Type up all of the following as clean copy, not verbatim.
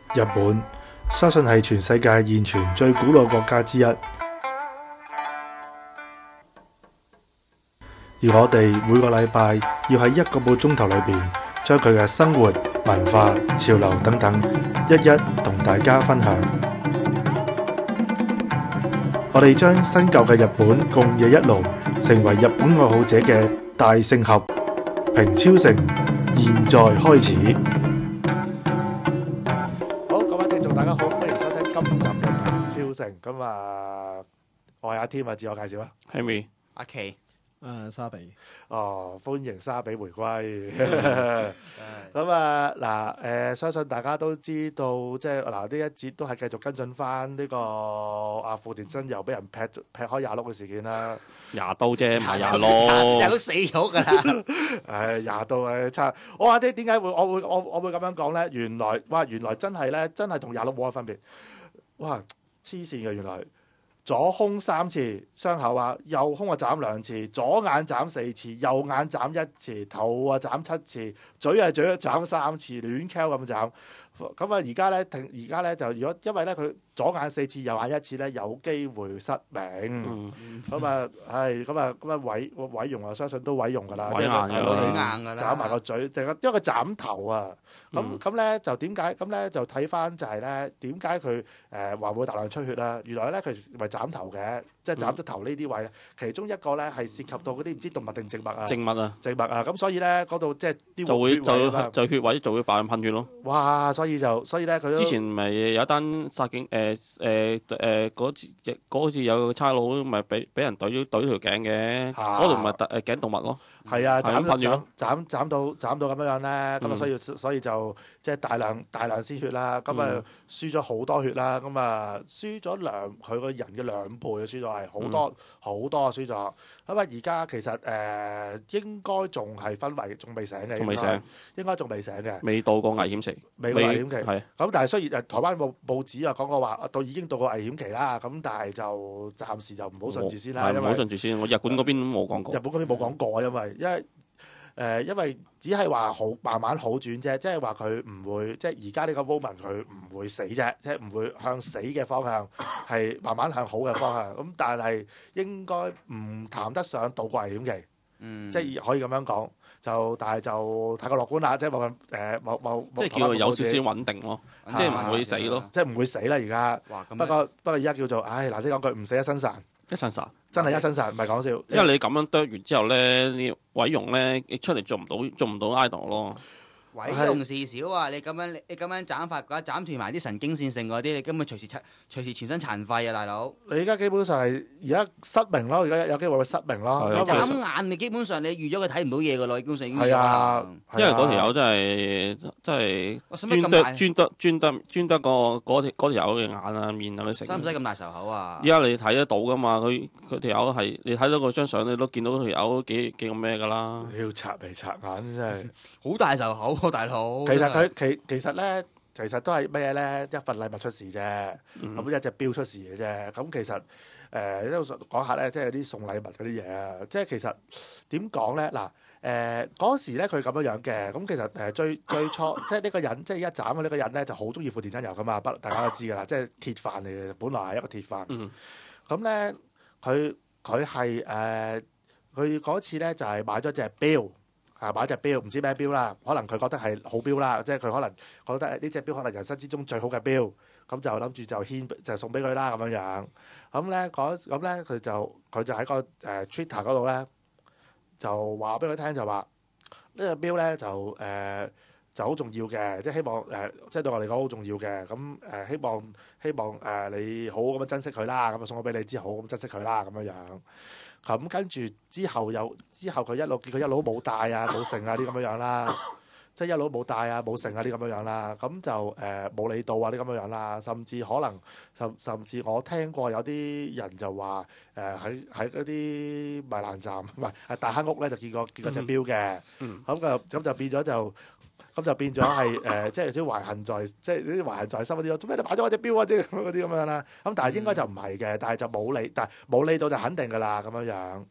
日本相信係全世界現存最古老國家之一，而我哋每個禮拜要喺1個半鐘頭裏邊，將佢嘅生活、文化、潮流等等，一一同大家分享。我哋將新舊嘅日本共冶一爐，成為日本愛好者嘅大聖合。平超城現在開始。好，各位聽眾大家好，歡迎收聽今集嘅平超城。咁啊，我係阿添啊，自我介紹啊。 Henry 阿奇， 沙比， 歡迎沙比回歸。咁啊，嗱，相信大家都知道，即係嗱呢一節都係繼續跟進翻呢個富田新由俾人劈開廿碌嘅事件啦。 廿刀啫，唔係廿碌。 廿碌死咗㗎啦！ 廿刀差。我話啲點解會我會咁樣講咧？原來真係咧，真係同廿碌冇乜分別。哇！黐線嘅原來。左胸3次傷口啊，右胸啊斬2次，左眼斬4次，右眼斬1次，頭啊斬7次，嘴啊斬3次，亂 Q 咁斬。咁啊而家咧就如果因為咧佢左眼4次，右眼1次咧，有機會失明。咁啊毀容啊，相信都毀容㗎啦， 毀硬㗎啦， 硬㗎啦， 斬埋個嘴，因為佢斬頭啊。咁咧就點解？咁咧就睇翻就係咧點解佢話會大量出血啦？原來咧佢咪斬頭嘅，即係斬咗頭呢啲位咧，其中一個咧係涉及到嗰啲唔知動物定植物啊， 植物啊， 咁所以咧嗰度即係啲就血位就會爆噴血咯。 哇！所以咧佢之前咪有一單殺警嗰次有個差佬咪俾人懟條頸嘅，嗰度咪頸動物咯。 係啊，斬到咁樣咧，咁啊所以就即係大量鮮血啦，咁啊輸咗好多血啦，咁啊輸咗佢個人嘅2倍，輸咗係好多好多輸咗。咁啊而家其實應該仲係昏迷，仲未醒嘅，應該仲未醒嘅， 未到過危險期， 未到危險期。 係咁，但係雖然台灣報紙啊講過話已經到過危險期啦，咁但係就暫時就唔好順住先啦， 唔好順住先。我日本嗰邊都冇講過， 日本嗰邊冇講過，因為只係話慢慢好轉啫，即係話佢唔會，即係而家呢個 moment 佢唔會死啫，即係唔會向死嘅方向，係慢慢向好嘅方向。咁但係應該唔談得上渡過危險期，即係可以咁樣講。但係就太過樂觀啦，即係冇即係叫佢有少少穩定咯，即係唔會死咯， 即係唔會死啦而家。不過而家叫做，嗱啲講句唔死一身散。 一身散， 真係一身散，唔係講笑。 因為你咁樣剁完之後咧，你毀容咧，你出嚟做唔到 idol 咯。 毀容事少啊！你咁樣斬法嘅話，斬斷埋啲神經線性嗰啲，你根本隨時全身殘廢啊，大佬！ 你而家基本上係而家失明咯，而家有機會會失明咯。 你眨眼，你基本上你預咗佢睇唔到嘢噶咯，基本上已經係啊， 因為嗰條友真係專得嗰條友嘅眼啊面啊，你食。 使唔使咁大仇口啊？ 依家你睇得到噶嘛？佢條友係你睇到嗰張相，你都見到條友幾咁咩噶啦？ 你要擦眉擦眼真係好大仇口。大佬， 其實咧，其實都係咩咧？一份禮物出事啫，咁一隻錶出事嘅啫。咁其實都講下咧，即係啲送禮物嗰啲嘢啊。即係其實點講咧？嗱，嗰時咧佢咁樣嘅。咁其實最初即係呢個人，即係一斬嘅呢個人咧，就好中意富田真由噶嘛。大家都知㗎啦，即係鐵飯嚟嘅，本來係一個鐵飯。咁咧，佢係佢嗰次咧就係買咗隻錶。買隻錶，唔知咩錶啦，可能佢覺得係好錶啦，即係佢可能覺得呢隻錶可能人生之中最好嘅錶，咁就諗住就送俾佢啦咁樣。咁咧佢就喺個Twitter 嗰度咧，就話俾佢聽就話呢隻錶咧就好重要嘅，即係希望即係對我嚟講好重要嘅。咁希望你好好咁樣珍惜佢啦，咁啊送咗俾你之後好好咁珍惜佢啦咁樣。咁跟住之後佢一路見佢一路冇帶啊冇剩啊啲咁樣啦，即係一路冇帶啊冇剩啊啲咁樣啦，咁就冇理到啊啲咁樣啦，甚至我聽過有啲人就話喺嗰啲米蘭站唔係大坑屋咧就見過隻錶嘅，咁就變咗係即係有啲懷恨在，即係啲懷恨在心嗰啲咯。做咩你買咗我隻錶啊？即係嗰啲咁樣啦。咁但係應該就唔係嘅，但係就冇理到就肯定㗎啦咁樣。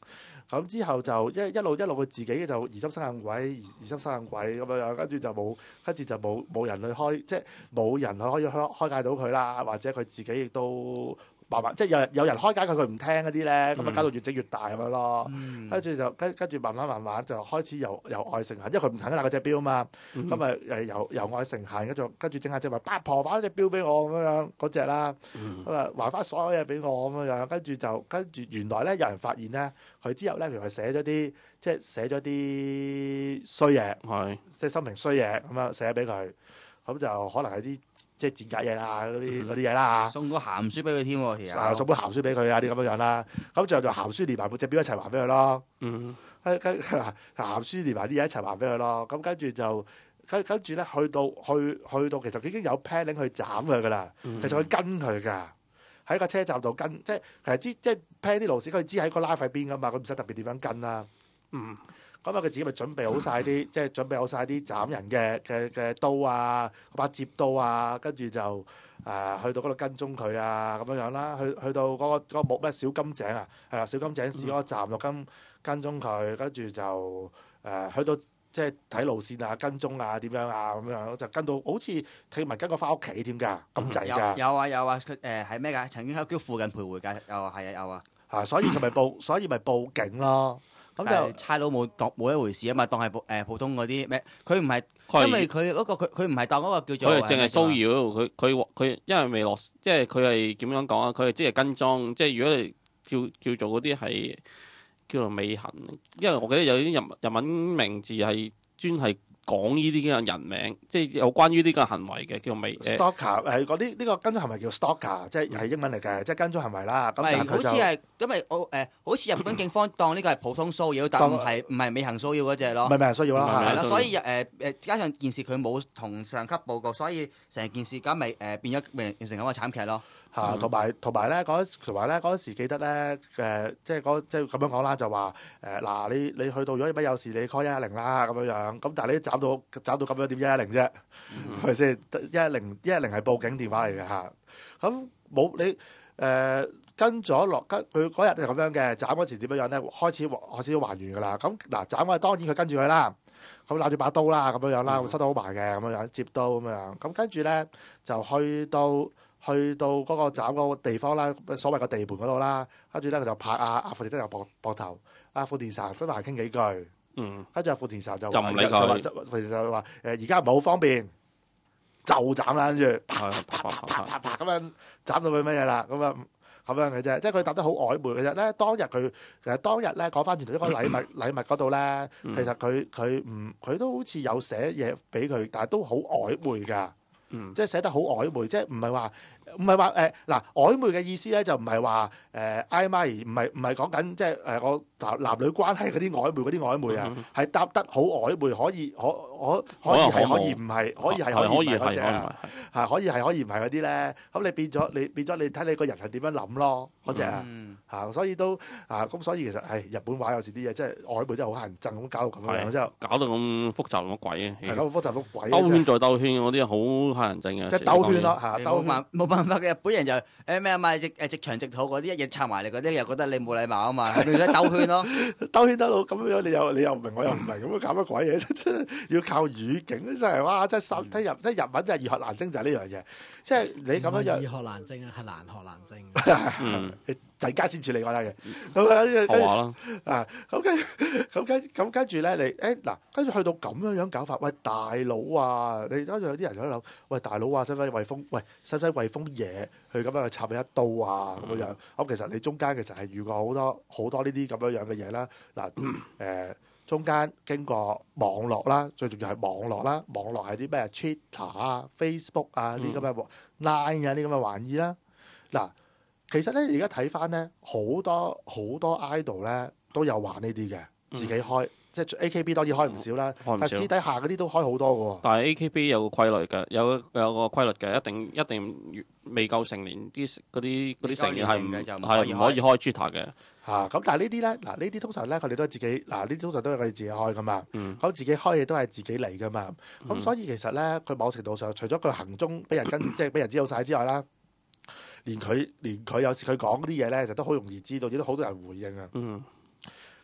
咁之後就一路佢自己就疑心生硬鬼，疑心生硬鬼咁樣，跟住就冇人去開，即係冇人可以開解到佢啦，或者佢自己亦都慢慢即係有人開解佢唔聽嗰啲咧，咁啊搞到越整越大咁樣咯。跟住就跟住慢慢就開始由愛成恨，因為佢唔肯拿嗰隻錶啊嘛，咁啊由愛成恨，跟住整下即係話八婆還隻錶俾我咁樣嗰隻啦，咁啊還翻所有嘢俾我咁樣，跟住原來咧有人發現咧，佢之後咧佢寫咗啲衰嘢，即係心靈衰嘢咁樣寫俾佢，咁就可能係啲即係賤格嘢啦，嗰啲嘢啦， 送個鹹書俾佢添喎，其實送本鹹書俾佢啊啲咁樣啦，咁最後就鹹書連埋隻錶一齊還俾佢咯，跟鹹書連埋啲嘢一齊還俾佢咯，咁跟住就跟住咧去到其實佢已經有 planning 去斬佢噶啦，其實佢跟佢噶。喺個車站度跟，即係其實即係 plan 啲路線，佢知喺個拉費邊噶嘛，佢唔使特別點樣跟啦。咁佢自己咪準備好晒啲，即係準備好晒啲斬人嘅刀啊，嗰把摺刀啊，跟住就去到嗰度跟蹤佢啊咁樣啦。去到嗰個木咩小金井啊，係啦，小金井市嗰個站度跟蹤佢，跟住就去到。即係睇路線啊、跟蹤啊、點樣啊咁樣，就跟到好似聽聞跟過翻屋企添㗎，咁滯㗎。 有啊，佢係咩㗎？曾經喺叫附近徘徊㗎，有啊。 所以佢咪報警咯。咁就差佬冇一回事啊嘛，當係普通嗰啲咩？佢唔係，因為佢嗰個佢唔係當嗰個叫做。 佢係淨係騷擾佢，因為未落，即係佢係點樣講啊？佢係即係跟蹤，即係如果你叫做嗰啲係。叫做尾行，因為我記得有啲日文名字係專係講呢啲嘅人名，即係有關於呢個行為嘅叫做尾。 stalker 係嗰啲呢個跟蹤行為叫 stalker，即係英文嚟嘅，即係跟蹤行為啦。咁好似係因為好似日本警方當呢個係普通騷擾，但唔係尾行騷擾嗰隻咯。 唔係尾行騷擾啦， 係啦，所以加上件事佢冇同上級報告，所以成件事咁咪變咗變成咁嘅慘劇咯。 同埋咧嗰時記得咧即係咁樣講啦，就話嗱你去到如果乜有事你 call 110啦咁樣，咁但係你斬到咁樣點110啫，係咪先？110係報警電話嚟嘅嚇，咁冇你跟咗落佢嗰日就咁樣嘅，斬嗰時點樣咧？開始還原㗎啦。咁嗱斬嗰日當然佢跟住佢啦，咁攞住把刀啦咁樣啦，收得好埋嘅咁樣接刀咁樣，咁跟住咧就去到嗰個斬嗰個地方啦，所謂個地盤嗰度啦，跟住咧佢就拍阿富田真由膊頭，阿富田神跟埋傾幾句，跟住阿富田神就唔理佢，就話而家唔係好方便，就斬啦，跟住啪咁樣斬到佢乜嘢啦，咁樣嘅啫，即係佢答得好曖昧嘅啫。咧當日咧講翻轉頭一個禮物嗰度咧，其實佢都好似有寫嘢俾佢，但係都好曖昧㗎，即係寫得好曖昧，即係唔係話嗱曖昧嘅意思咧，就唔係話曖昧，唔係講緊即係我男女關係嗰啲曖昧啊，係答得好曖昧，可以係可以唔係，可以係嗰隻啊，係可以係可以唔係嗰啲咧。咁你變咗你睇你個人係點樣諗咯，嗰隻啊嚇，所以都咁所以其實係日本話有時啲嘢即係曖昧真係好乞人憎，咁搞到咁樣之後， 搞到咁複雜乜鬼啊？ 係咁複雜乜鬼？ 兜圈再兜圈嗰啲好乞人憎嘅， 即係兜圈咯嚇， 冇辦法嘅。日本人就咩啊嘛，直腸直肚嗰啲一嘢插埋嚟嗰啲，又覺得你冇禮貌啊嘛，你而家兜圈咯，兜圈得到咁樣，你又唔明，我又唔明，咁樣搞乜鬼嘢？真要靠語境，真係哇！真係睇日文真係易學難精，就係呢樣嘢。即係你咁樣樣， 易學難精啊，係難學難精。 陣間先處理嗰單嘢。咁我話啦， 咁跟住咧，你嗱，跟住去到咁樣搞法，喂大佬啊！你跟住有啲人喺度諗，喂大佬啊，使唔使為封嘢去咁樣去插你一刀啊？咁樣咁其實你中間其實係遇過好多呢啲咁樣嘅嘢啦。嗱中間經過網絡啦，最重要係網絡啦。網絡係啲咩 Twitter 啊、Facebook 啊啲咁嘅 Line 啊啲咁嘅玩意啦。嗱。其實咧，而家睇翻咧，好多 idol 咧都有玩呢啲嘅，自己開，即係 AKB 當然開唔少啦，但係私底下嗰啲都開好多嘅喎。 但係 AKB 有個規律嘅，有個規律嘅，一定未夠成年嗰啲成員係唔可以開 Twitter 嘅。 咁但係呢啲咧，嗱呢啲通常咧佢哋都係自己，呢啲通常都係佢哋自己開噶嘛。咁自己開嘢都係自己嚟噶嘛。咁所以其實咧，佢某程度上除咗佢行蹤俾人跟，即係俾人知道晒之外啦。連佢有時佢講嗰啲嘢咧，就都好容易知道，亦都好多人回應啊。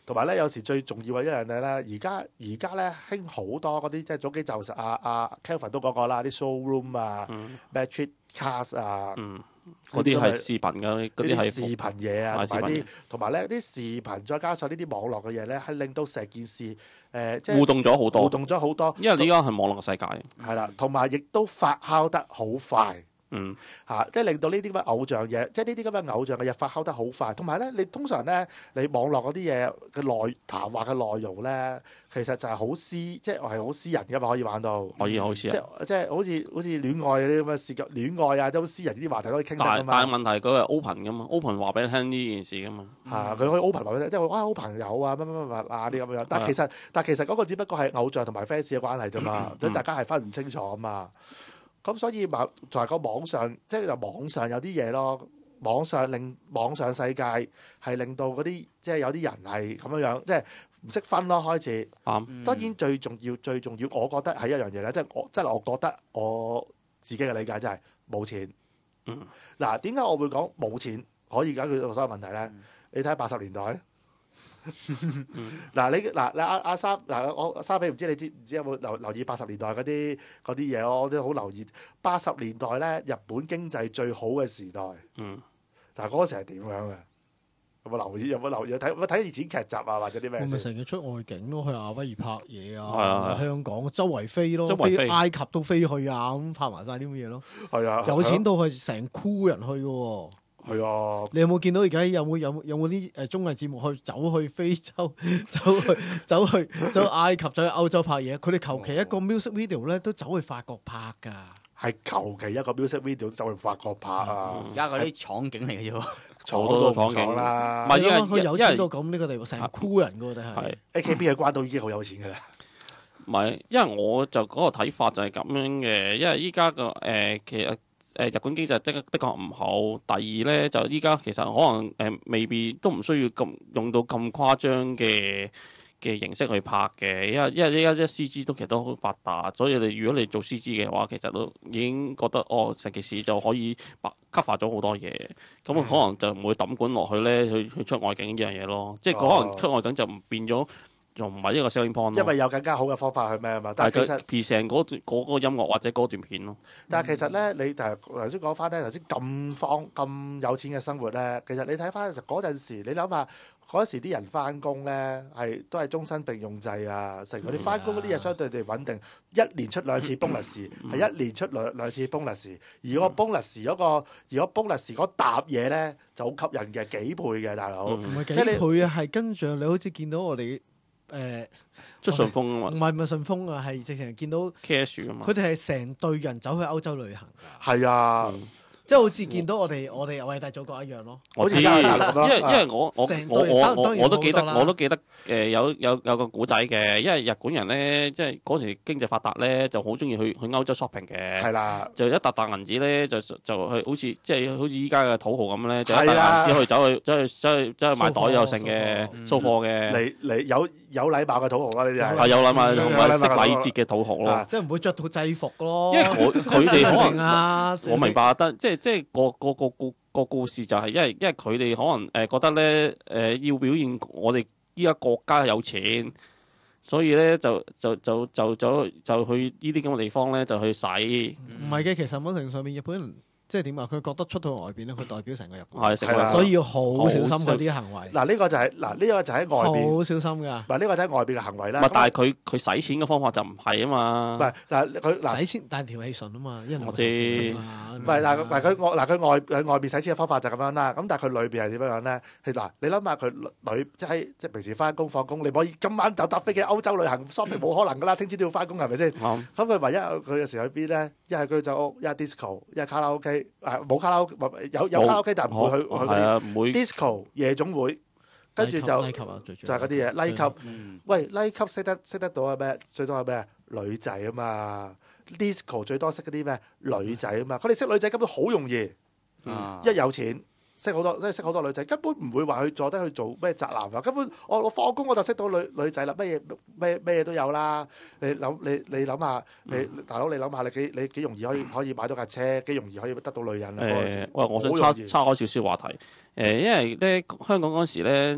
同埋咧，有時最重要嘅一樣嘢咧，而家咧興好多嗰啲，即係早幾集阿 Kelvin 都講過啦，啲 showroom 啊、Metric Cars 啊， 嗰啲係視頻㗎，嗰啲係視頻嘢啊，同埋咧啲視頻，再加上呢啲網絡嘅嘢咧，係令到成件事即係互動咗好多， 互動咗好多。 因為呢家係網絡嘅世界， 係啦，同埋亦都發酵得好快。即係令到呢啲咁嘅偶像嘢，即係呢啲咁嘅偶像嘅嘢發酵得好快。同埋咧，你通常咧，你網絡嗰啲嘢嘅談話嘅內容咧，其實就係好即係好私人㗎嘛，可以玩到。 可以好似即係好似戀愛嗰啲咁嘅事，戀愛啊，都好私人啲話題都可以傾得㗎嘛。 但係問題佢係 open 㗎嘛，open 話俾你聽呢件事㗎嘛。 佢可以 open 話俾你聽，即係話好朋友啊，乜啊啲咁樣。但係其實嗰個只不過係偶像同埋 fans 嘅關係啫嘛，大家係分唔清楚啊嘛。咁所以就係個網上，即係網上有啲嘢咯。網上世界係令到嗰啲即係有啲人係咁樣，即係唔識分咯。開始當然最重要，我覺得係一樣嘢咧，即係我覺得我自己嘅理解真係冇錢。嗱，點解我會講冇錢可以解決到所有問題咧？你睇下80年代。阿三我三比唔知你知唔知有冇留意80年代嗰啲嘢？我都好留意80年代咧，日本經濟最好嘅時代。但係嗰時係點樣嘅？有冇留意？有冇睇以前劇集啊，或者啲咩？ 我咪成日出外景咯，去夏威夷拍嘢啊，香港周圍飛咯，飛埃及都飛去啊，咁拍埋晒啲乜嘢咯。係啊，有錢到係成箍人去嘅喎。 係啊！ 你有冇見到而家有冇啲綜藝節目走去非洲、走去埃及、走去歐洲拍嘢？佢哋求其一個 music video 咧，都走去法國拍㗎。 係求其一個 music video 都走去法國拍啊！ 而家嗰啲廠景嚟嘅啫喎， 廠都廠景啦。 唔係因為佢有錢到咁呢個地步，成箍人㗎喎，定係 AKB 嘅關島已經好有錢㗎啦。 唔係，因為我就嗰個睇法就係咁樣嘅，因為依家個其實。日本經濟的確唔好。第二咧就依家其實可能未必都唔需要用到咁誇張嘅形式去拍嘅，因為依家CG 都其實都好發達，所以如果你做 CG 嘅話，其實都已經覺得成件事就可以cover咗好多嘢，咁可能就唔會抌管落去咧去出外景呢樣嘢咯，即係可能出外景就唔變咗。仲唔係一個 selling point 咯， 因為有更加好嘅方法去咩啊嘛。但係其實 present 嗰個音樂或者嗰段片咯。 但係其實咧，你頭先講翻咧，頭先咁有錢嘅生活咧，其實你睇翻嗰陣時，你諗下嗰時啲人翻工咧都係終身並用制啊，成嗰啲翻工嗰啲嘢相對地穩定，一年出2次 bonus，係一年出兩次 bonus，而個 bonus 嗰沓嘢咧就好吸引嘅，幾倍嘅大佬。 唔係幾倍啊，係跟住你好似見到我哋。 出順豐啊嘛？唔係順豐啊，係直情見到 cash 啊嘛。 佢哋係成隊人走去歐洲旅行㗎。 係啊， 即係好似見到我哋偉大祖國一樣咯。 我知，因為我都記得有個古仔嘅，因為日本人咧，即係嗰時經濟發達咧，就好中意去歐洲 shopping 嘅。 係啦， 就一沓銀紙咧，就去好似依家嘅土豪咁咧，就一沓銀紙走去買袋又剩嘅掃貨嘅。 你有禮貌嘅土豪啦，呢啲係有禮貌同埋識禮節嘅土豪咯。 即係唔會着到制服咯。 因為佢哋可能我明白得，即係個故事就係因為佢哋可能覺得咧要表現我哋依家國家有錢，所以咧就去呢啲咁嘅地方咧就去使。 唔係嘅，其實某程度上面日本人。即係點啊？佢覺得出到外邊咧，佢代表成個日本， 係所以要好小心嗰啲行為。 呢個就喺外邊， 好小心㗎。 呢個就喺外邊嘅行為啦。 但係佢使錢嘅方法就唔係啊嘛。 佢使錢，但係條氣順啊嘛。 我知。 佢外邊使錢嘅方法就咁樣啦。咁但係佢裏邊係點樣咧？你諗下佢即係平時翻工放工，你唔可以今晚就搭飛機歐洲旅行 shopping 冇可能㗎啦。聽朝都要翻工係咪先？咁佢唯一佢有時去邊咧？一係居酒屋，一係 disco， 一係卡拉 OK。冇卡拉 OK，有卡拉 OK，但係唔會去嗰啲 disco 夜總會，跟住就係嗰啲嘢。拉級，喂，拉級識得到係咩？最多係咩？女仔啊嘛。disco 最多識嗰啲咩？女仔啊嘛。佢哋識女仔根本好容易，一有錢識好多女仔，根本唔會話去坐低去做咩宅男啊。根本我放工我就識到女仔啦，咩嘢都有啦。你諗下，大佬你諗下，你幾容易可以買到架車，幾容易可以得到女人啊？ 喂，我想岔開少少話題。 因為咧香港嗰陣時咧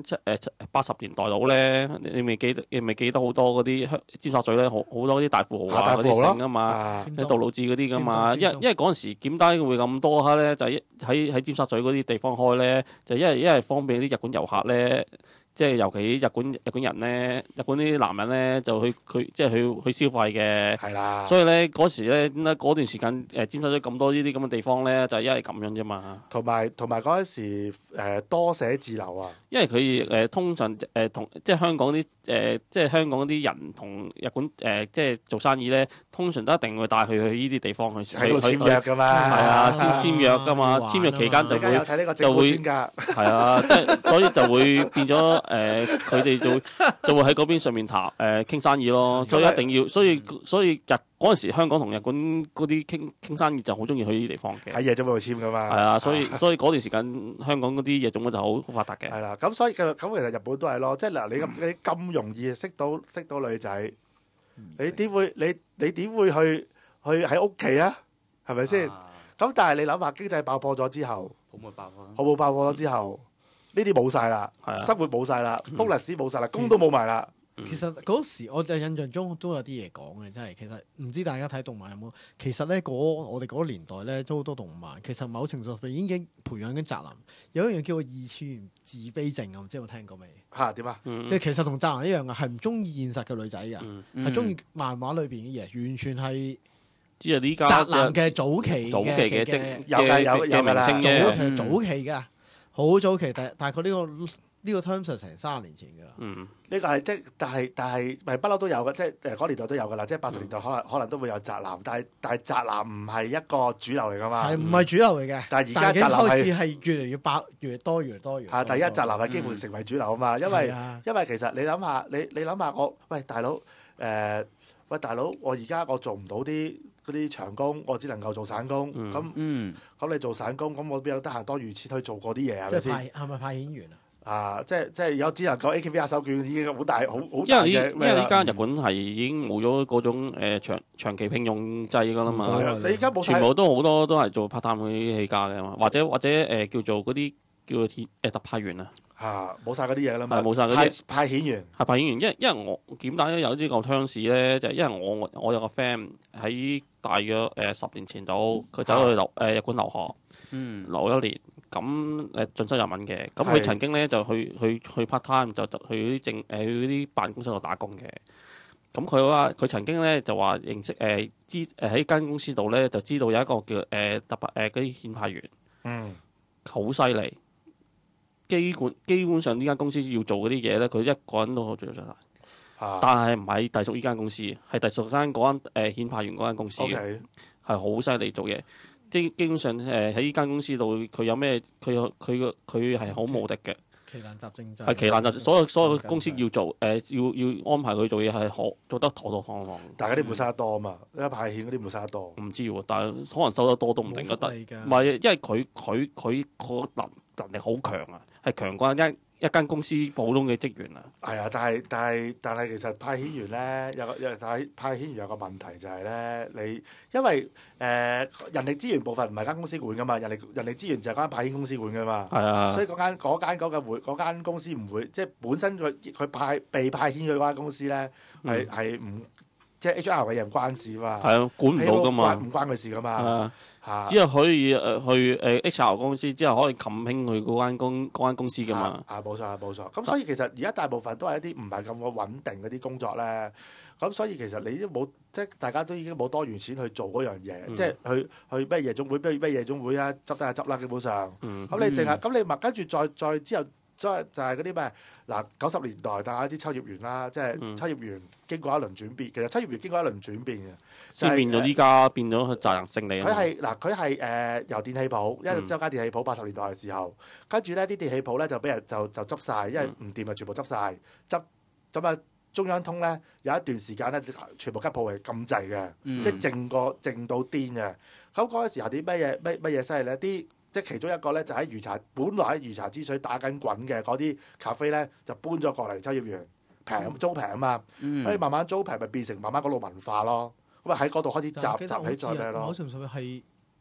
80年代度咧，你未記得好多嗰啲尖沙咀咧好多啲大富豪啊嗰啲剩啊嘛， 尖東杜魯治嗰啲噶嘛， 尖東因為嗰陣時點解會咁多客咧？就係喺尖沙咀嗰啲地方開咧，就因為方便啲日本遊客咧。即係尤其日本人咧，日本啲男人咧就去消費嘅， 係啦。 所以咧嗰時咧點解嗰段時間尖沙咀咁多呢啲咁嘅地方咧，就係因為咁樣啫嘛。 同埋嗰陣時多寫字樓啊， 因為佢通常同即係香港啲即係香港啲人同日本即係做生意咧，通常都一定會帶佢去呢啲地方去喺度簽約㗎嘛。 係啊，先簽約㗎嘛，簽約期間就會睇呢個政府專家。 係啊，即係所以就會變咗佢哋就會喺嗰邊上面談傾生意咯，所以一定要，所以嗰陣時香港同日本嗰啲傾生意就好中意去呢啲地方嘅。 喺夜總會度簽㗎嘛。 係啊，所以嗰段時間香港嗰啲夜總會就好發達嘅。 係啦，咁所以其實日本都係咯，即係嗱你咁容易識到女仔，你點會去喺屋企啊？係咪先？咁但係你諗下經濟爆破咗之後， 泡沫爆破， 泡沫爆破咗之後，呢啲冇晒啦，生活冇晒啦，bonus冇晒啦，工都冇埋啦。 其實嗰時我就印象中都有啲嘢講嘅，真係其實唔知大家睇動漫有冇？其實咧我哋嗰個年代咧都好多動漫，其實某程度上已經培養緊宅男。有一樣叫做二次元自卑症啊，唔知有冇聽過未？ 嚇點啊？ 即係其實同宅男一樣嘅，係唔中意現實嘅女仔嘅，係中意漫畫裏邊嘅嘢，完全係。 知啊！呢家宅男嘅早期嘅有名稱嘅， 早期嘅，好早期，大概呢個 term 就成30年前㗎啦。 嗯， 呢個係即係，但係咪不嬲都有嘅，即係嗰年代都有㗎啦。即係80年代可能都會有宅男，但係宅男唔係一個主流嚟㗎嘛。 係唔係主流嚟嘅？ 但係而家宅男開始係越嚟越爆，越多。 係，第一宅男係幾乎成為主流啊嘛。因為其實你諗下，你諗下喂大佬，我而家我做唔到嗰啲長工，我只能夠做散工。咁你做散工，咁我邊有得閒多餘錢去做嗰啲嘢啊？ 即係係咪派遣員啊？ 即係有只能夠 AKB 手卷已經好大嘅。 因為呢間日本係已經冇咗嗰種長期聘用制㗎啦嘛。 你而家冇全部都好多都係做 part time 嗰啲起價嘅嘛，或者叫做嗰啲叫做特派員啊。 冇晒嗰啲嘢啦嘛， 冇晒嗰啲派遣員， 係派遣員，因為我點解有呢個鄉事咧？就係因為我有個 friend 喺大約10年前度，佢走去日本留學，留1年，咁進修日文嘅，咁佢曾經咧就去 part time 就去嗰啲辦公室度打工嘅。咁佢曾經咧就話認識喺間公司度咧就知道有一個叫嗰啲遣派員，好犀利。基本上呢間公司要做嗰啲嘢咧，佢一個人都可以做得晒。但係唔係隸屬呢間公司，係隸屬間嗰間遣派員嗰間公司嘅，係好犀利做嘢。基本上喺呢間公司度，佢有咩佢係好無敵嘅。 奇難雜症就係奇難雜症，所有公司要做要安排佢做嘢係做得妥妥當當。 大家啲會收得多啊嘛，因為派遣嗰啲會收得多。 唔知喎，但係可能收得多都唔定得。唔係，因為佢個能力好強啊，係強過一間公司普通嘅職員啊。 係啊，但係其實派遣員咧派遣員有個問題就係咧，你因為人力資源部分唔係間公司管噶嘛，人力資源就係間派遣公司管噶嘛。係啊，所以嗰間公司唔會，即係本身佢被派遣去嗰間公司咧係唔。即係 HR 嘅嘢唔關事嘛， 係啊，管唔到噶嘛， 唔關佢事噶嘛， 只係可以去HR 公司，之後可以冚興佢嗰間公司噶嘛。 冇錯。咁所以其實而家大部分都係一啲唔係咁穩定嗰啲工作咧。咁所以其實你都冇，即係大家都已經冇多餘錢去做嗰樣嘢，即係去咩夜總會，咩夜總會啊，執得就執啦，基本上。咁你淨係咁你咪跟住再之後。所以就係嗰啲咩嗱90年代大家啲秋葉原啦，即係秋葉原經過一輪轉變，其實秋葉原經過一輪轉變嘅， 先變咗依家變咗責任勝利。 佢係由電器鋪，因為之後間電器鋪80年代嘅時候，跟住咧啲電器鋪咧就俾人就執晒，因為唔掂啊，全部執晒。咁啊中央通咧有一段時間咧全部間鋪係禁制嘅，即係靜到癲嘅。咁嗰陣時候啲乜嘢犀利咧？即係其中一個咧，就喺本來喺魚茶之水打緊滾嘅嗰啲咖啡咧，就搬咗過嚟秋葉原，租平啊嘛，所以慢慢租平咪變成慢慢嗰度文化咯。咁啊喺嗰度開始集起咗咩咯？ 某程度上係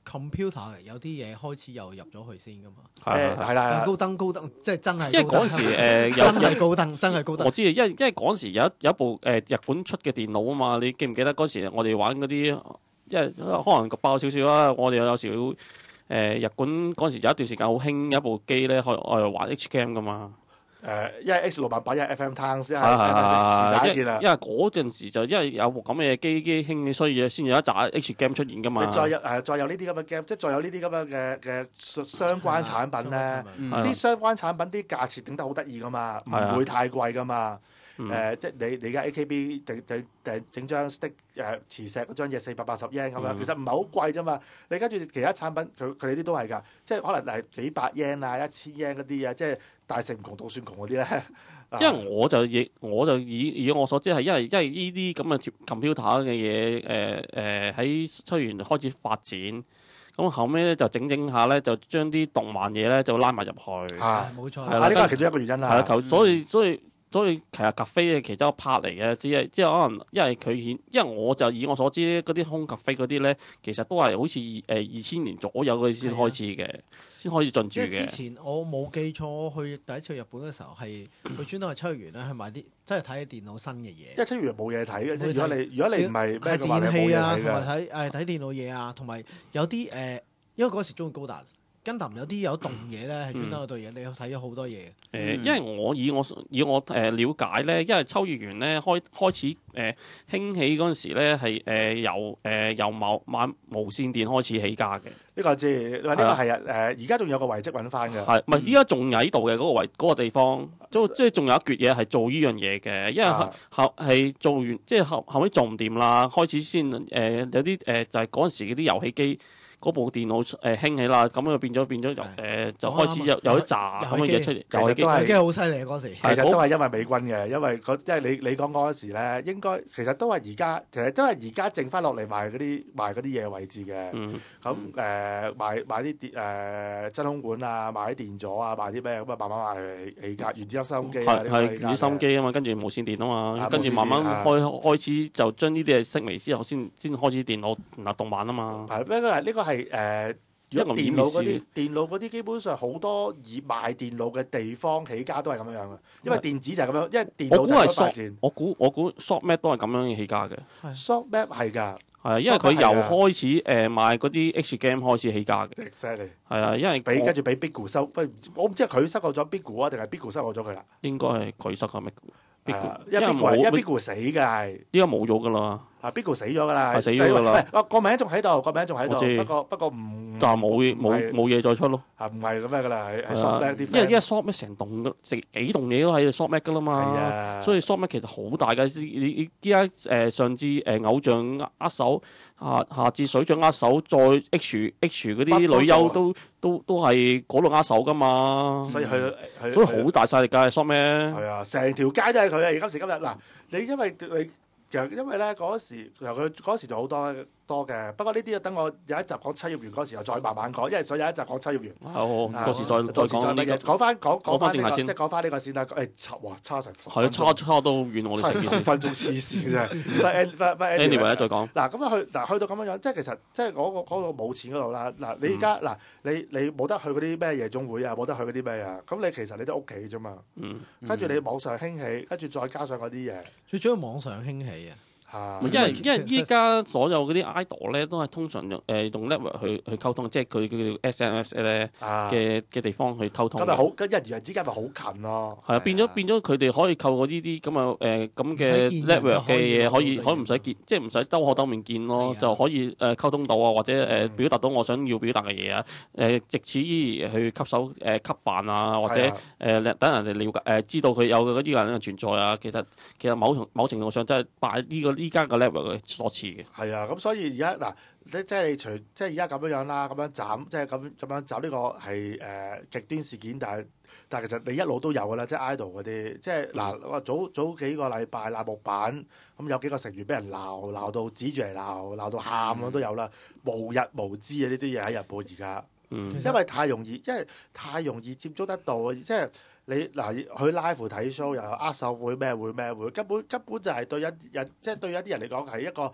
computer 有啲嘢開始又入咗去先噶嘛。 係啦， 高登即係真係。 因為嗰陣時真係高登，真係高登。 我知啊，因為嗰陣時有一部日本出嘅電腦啊嘛，你記唔記得嗰時我哋玩嗰啲？因為可能爆少少啦，我哋有時日本嗰陣時有一段時間好興有一部機咧，我哋玩 H game 噶嘛。 一係 X688，一係 FM Towns，一係是但因為嗰陣時就因為有部咁嘅機興起，所以先有一紮 H game 出現噶嘛。 你再有呢啲咁嘅 game，即係再有呢啲咁樣嘅相關產品咧，啲相關產品啲價錢定得好得意噶嘛，唔會太貴噶嘛。即係你而家 AKB 整張 stick 磁石嗰張嘢480 yen 咁樣，其實唔係好貴啫嘛。你跟住其他產品佢哋啲都係㗎，即係可能係幾百 yen 啊、1000 yen 嗰啲啊，即係大食唔窮倒算窮嗰啲咧。 因為我就以我所知係因為呢啲咁嘅 computer 嘅嘢喺秋葉原開始發展，咁後尾咧就整下咧就將啲動漫嘢咧就拉埋入去。 冇錯。 呢個係其中一個原因啦。 係啦，所以其實咖啡係其中一個 part 嚟嘅，即係可能因為我就以我所知嗰啲空咖啡嗰啲咧，其實都係好似2000年左右嗰啲先開始嘅，先開始進駐嘅。 之前我冇記錯，去第一次去日本嘅時候係佢專登去秋葉原咧，去買啲即係睇電腦新嘅嘢。 因為秋葉原冇嘢睇嘅，如果你唔係咩嘅話， 電器啊， 同埋睇電腦嘢啊，同埋有啲因為嗰時中意高達。跟搭有啲有動嘢咧，係專登嗰對嘢，你睇咗好多嘢。 因為我以我了解咧，因為秋葉原咧開始興起嗰陣時咧，係由無線電開始起家嘅。 呢個知，呢個係而家仲有個遺跡揾翻嘅。 係唔係？依家仲喺度嘅嗰個地方，即係仲有一橛嘢係做呢樣嘢嘅。因為係做完，即係後尾做唔掂啦，開始先有啲就係嗰陣時嗰啲遊戲機。嗰部電腦興起啦，咁就變咗就開始有一紮咁嘅嘢出嚟。遊戲機好犀利嗰時。 其實都係因為美軍嘅，因為你講嗰陣時咧，應該其實都係而家剩翻落嚟賣嗰啲嘢位置嘅。咁賣啲真空管啊，賣啲電阻啊，賣啲咩咁啊，慢慢賣起價，原子粒收音機啊， 原子收音機啊嘛，跟住無線電啊嘛，跟住慢慢開始就將呢啲嘢式微之後，先開始電腦動漫啊嘛。 呢個係如果電腦嗰啲基本上好多以賣電腦嘅地方起家都係咁樣嘅，因為電子就係咁樣，因為電腦就係發展。 我估 ShopMap 都係咁樣起家嘅。 ShopMap 係㗎， 係因為佢由開始賣嗰啲 H game 開始起家嘅。 Exactly。係啊，因為跟住俾 Bigo 收，我唔知係佢收購咗 Bigo 啊，定係 Bigo 收購咗佢啦？ 應該係佢收購咩？ 因為 Bigo 死嘅係， 呢個冇咗㗎啦。 Bigo 死咗㗎啦， 死咗㗎啦。 個名仲喺度，不過唔就冇嘢再出咯。 唔係咁樣㗎啦，係 ShopMap 啲。 因為 ShopMap 成幾棟嘢都喺 ShopMap 㗎啦嘛。所以 ShopMap 其實好大嘅。你依家上至偶像握手，下至水象握手，再 H 嗰啲女優都係嗰度握手㗎嘛。所以好大勢力㗎 ShopMap。 係啊，成條街都係佢啊！而今時今日嗱，因為咧嗰時，佢嗰時就好多嘅。不過呢啲就等我有一集講七葉原嗰時候再慢慢講，因為所以有一集講七葉原。 好，到時再講呢個。 講翻呢個先， 即係講翻呢個先啦。差成係差到遠我哋成 10分鐘黐線嘅。 Anyway 再講。 嗱咁去到咁樣樣，即係其實即係嗰個冇錢嗰度啦。嗱你而家你冇得去嗰啲咩夜總會啊，冇得去嗰啲咩啊，咁你其實你都屋企啫嘛。跟住你網上興起，跟住再加上嗰啲嘢。 最主要網上興起啊！ 因為依家所有嗰啲 idol 咧都係通常用 network 去溝通，即係佢叫 SMS 咧嘅地方去溝通。 咁咪好，人與人之間咪好近咯。 係啊，變咗佢哋可以透過呢啲咁嘅 network 嘅嘢，可以唔使見，即係唔使兜口兜面見咯，就可以溝通到啊，或者表達到我想要表達嘅嘢啊。藉此去吸收吸飯啊，或者等人哋了解知道佢有嗰啲人嘅存在啊。其實某程度上真係拜呢家嘅 level 所賜嘅。 係啊，咁所以而家嗱，即係你除即係而家咁樣啦，咁樣斬，即係咁樣斬呢個係極端事件，但係其實你一路都有㗎啦，即係 idol 嗰啲，即係嗱，早幾個禮拜爛木板咁有幾個成員俾人鬧到指住嚟鬧到喊咁都有啦，無日無之啊！呢啲嘢喺日本而家，因為太容易接觸得到，即係。你嗱去 live 睇 show 又有握手會咩會，根本就係對一啲人嚟講係一個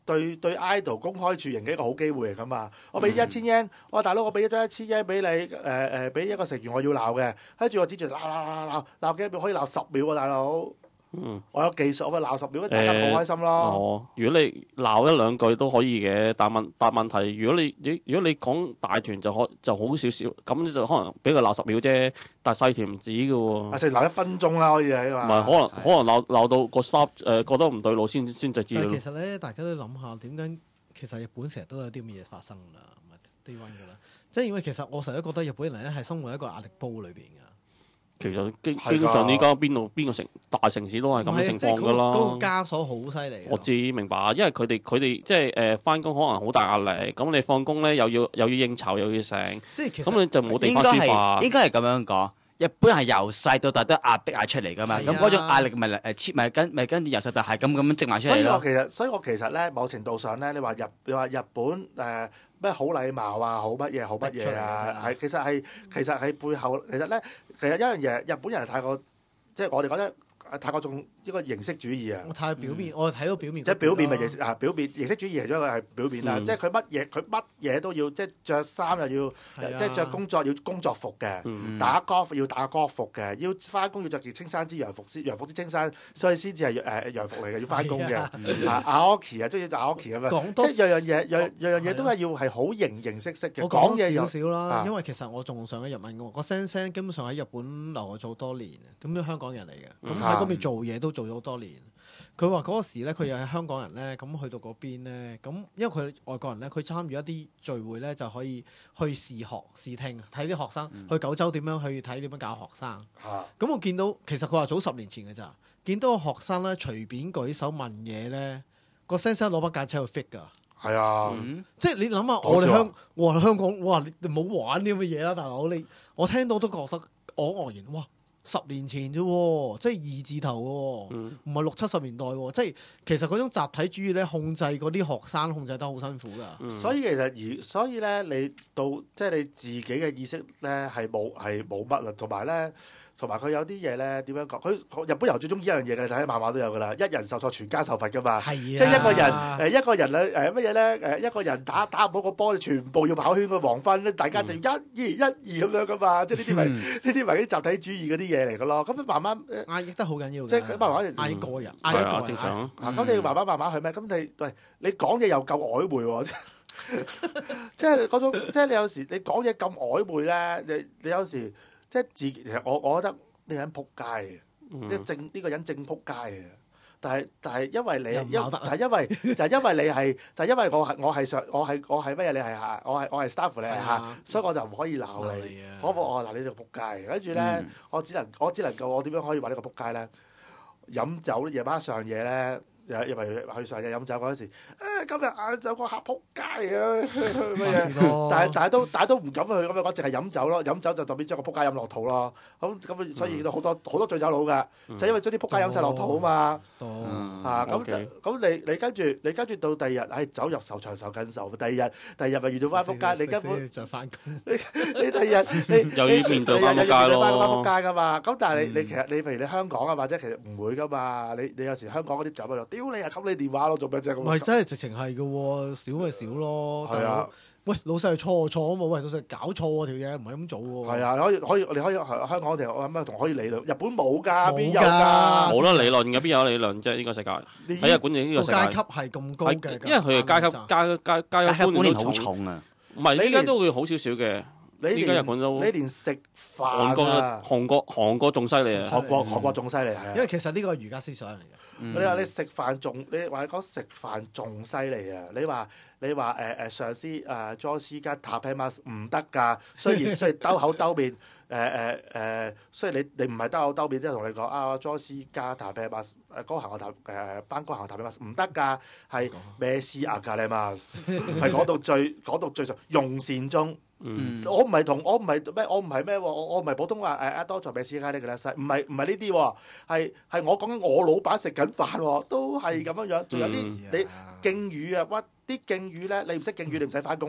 對 idol 公開處刑嘅一個好機會嚟噶嘛。我俾1000 yen，我大佬我俾咗1000 yen 俾你，俾一個成員我要鬧嘅，跟住我指住鬧幾秒可以鬧10秒喎，大佬。我有技術，我咪鬧10秒，大家好開心咯。 如果你鬧一兩句都可以嘅，但問題，如果你講大團就好少少，咁就可能俾佢鬧10秒啫。但係細團唔止嘅喎。 成鬧1分鐘啦，可以係嘛？ 唔係可能鬧到個 staff 覺得唔對路先直接。 但係其實咧，大家都諗下點解其實日本成日都有啲咁嘅嘢發生啦，唔係低溫㗎啦。即係因為其實我成日都覺得日本人咧係生活喺一個壓力煲裏邊㗎。 其實基本上依家邊個大城市都係咁嘅情況㗎啦。 嗰個枷鎖好犀利。 我知明白，因為佢哋即係返工可能好大壓力，咁你放工咧又要應酬又要成， 即係其咁你就冇地方抒發。 應該係咁樣講。日本係由細到大都壓迫壓出嚟㗎嘛，咁嗰種壓力咪跟住由細到大係咁積埋出嚟咯。 所以我其實咧，某程度上咧，你話日本咩好禮貌啊，好乜嘢啊，係其實係背後其實一樣嘢，日本人係太過即係我哋覺得太過重一個形式主義啊！ 我太表面，我睇到表面。 即係表面咪表面形式主義，其中一個係表面啦。即係佢乜嘢都要，即係着衫又要，即係着工作服嘅，打 golf 要打 golf 服嘅，要翻工要着件青山之洋服之青山，所以先至係洋服嚟嘅，要翻工嘅。Aoki 啊，中意着 Aoki 咁樣，即係樣嘢都係要係好形式嘅。 我講嘢少少啦，因為其實我仲上咗日文嘅，我聲基本上喺日本留咗好多年，咁都香港人嚟嘅，咁喺嗰邊做嘢都做咗好多年。佢話嗰時咧，佢又係香港人咧，咁去到嗰邊咧，咁因為佢外國人咧，佢參與一啲聚會咧，就可以去試聽，睇啲學生去九州點樣去睇點樣教學生。咁我見到其實佢話早10年前嘅咋，見到個學生咧隨便舉手問嘢咧，個聲攞把架車去 fit 㗎。 係啊， 即係你諗下，我哋香港，哇！你冇玩啲咁嘅嘢啦，大佬我聽到都覺得我愕然，哇！10年前啫喎，即係2字頭喎，唔係60-70年代喎，即係其實嗰種集體主義咧，控制嗰啲學生控制得好辛苦㗎。 所以其實所以咧，你到即係你自己嘅意識咧係冇乜啦，同埋佢有啲嘢咧點樣講？佢日本人最中意一樣嘢嘅，睇漫畫都有㗎啦，一人受挫全家受罰㗎嘛。即係一個人乜嘢咧？一個人打唔到個波，全部要跑圈個黃昏，大家就要1、2咁樣㗎嘛。即係呢啲咪啲集體主義嗰啲嘢嚟㗎咯。咁慢慢壓抑得好緊要。 即係慢慢壓抑個人， 壓抑個人。 咁你慢慢去咩？咁你講嘢又夠曖昧喎。即係嗰種，即係你有時你講嘢咁曖昧咧，你有時。即係其實我覺得呢個人撲街嘅，呢個人正撲街嘅。但係因為你，但係因為你係，但係因為我係乜嘢？你係我係 staff 你係客，所以我就唔可以鬧你。我話嗱你呢個撲街，跟住咧我只能夠我點樣可以話呢個撲街咧？飲酒夜晚上夜咧。因為去上日飲酒嗰陣時，今日晏晝個客撲街啊乜嘢？但係都唔敢去咁樣講，淨係飲酒咯。飲酒就代表將個撲街飲落肚咯。咁所以見到好多醉酒佬㗎，就因為將啲撲街飲晒落肚啊嘛。咁你跟住到第二日，酒入愁腸愁更愁。第二日咪遇到翻撲街，你根本再翻工。 你第二日你又要面對翻撲街咯。 撲街㗎嘛。咁但係你其實你譬如你香港啊，或者其實唔會㗎嘛。你有時香港嗰啲酒喺度。屌你啊！冚你電話咯，做咩啫？ 唔係真係直情係嘅喎，少咪少咯。係啊，喂，老細錯啊嘛！喂，老細搞錯喎條嘢，唔係咁做喎。係啊，你可以香港就我諗同可以理論，日本冇㗎，邊有㗎？ 冇得理論嘅，邊有理論啫？呢個世界喺日本呢個世界階級係咁高嘅， 因為佢嘅階級觀念好重啊。 唔係呢家都會好少少嘅。依家日本都你連食飯啊， 韓國仲犀利啊！ 韓國仲犀利係。 因為其實呢個係儒家思想嚟嘅。 你話你食飯仲，你話講食飯仲犀利啊！你話上司Joshi ga tabemas唔得㗎，雖然兜口兜面雖然你唔係兜口兜面，即係同你講Joshi ga tabemas高行我班高行我tabemas唔得㗎，係咩事啊？garemas 係講到最上用膳中。我唔係咩喎？我唔係普通話多在咩事㗎？呢個咧唔係呢啲喎，係我講緊我老闆食緊飯喎，都係咁樣樣。仲有啲你敬語啊，啲敬語咧，你唔識敬語，你唔使翻工啊！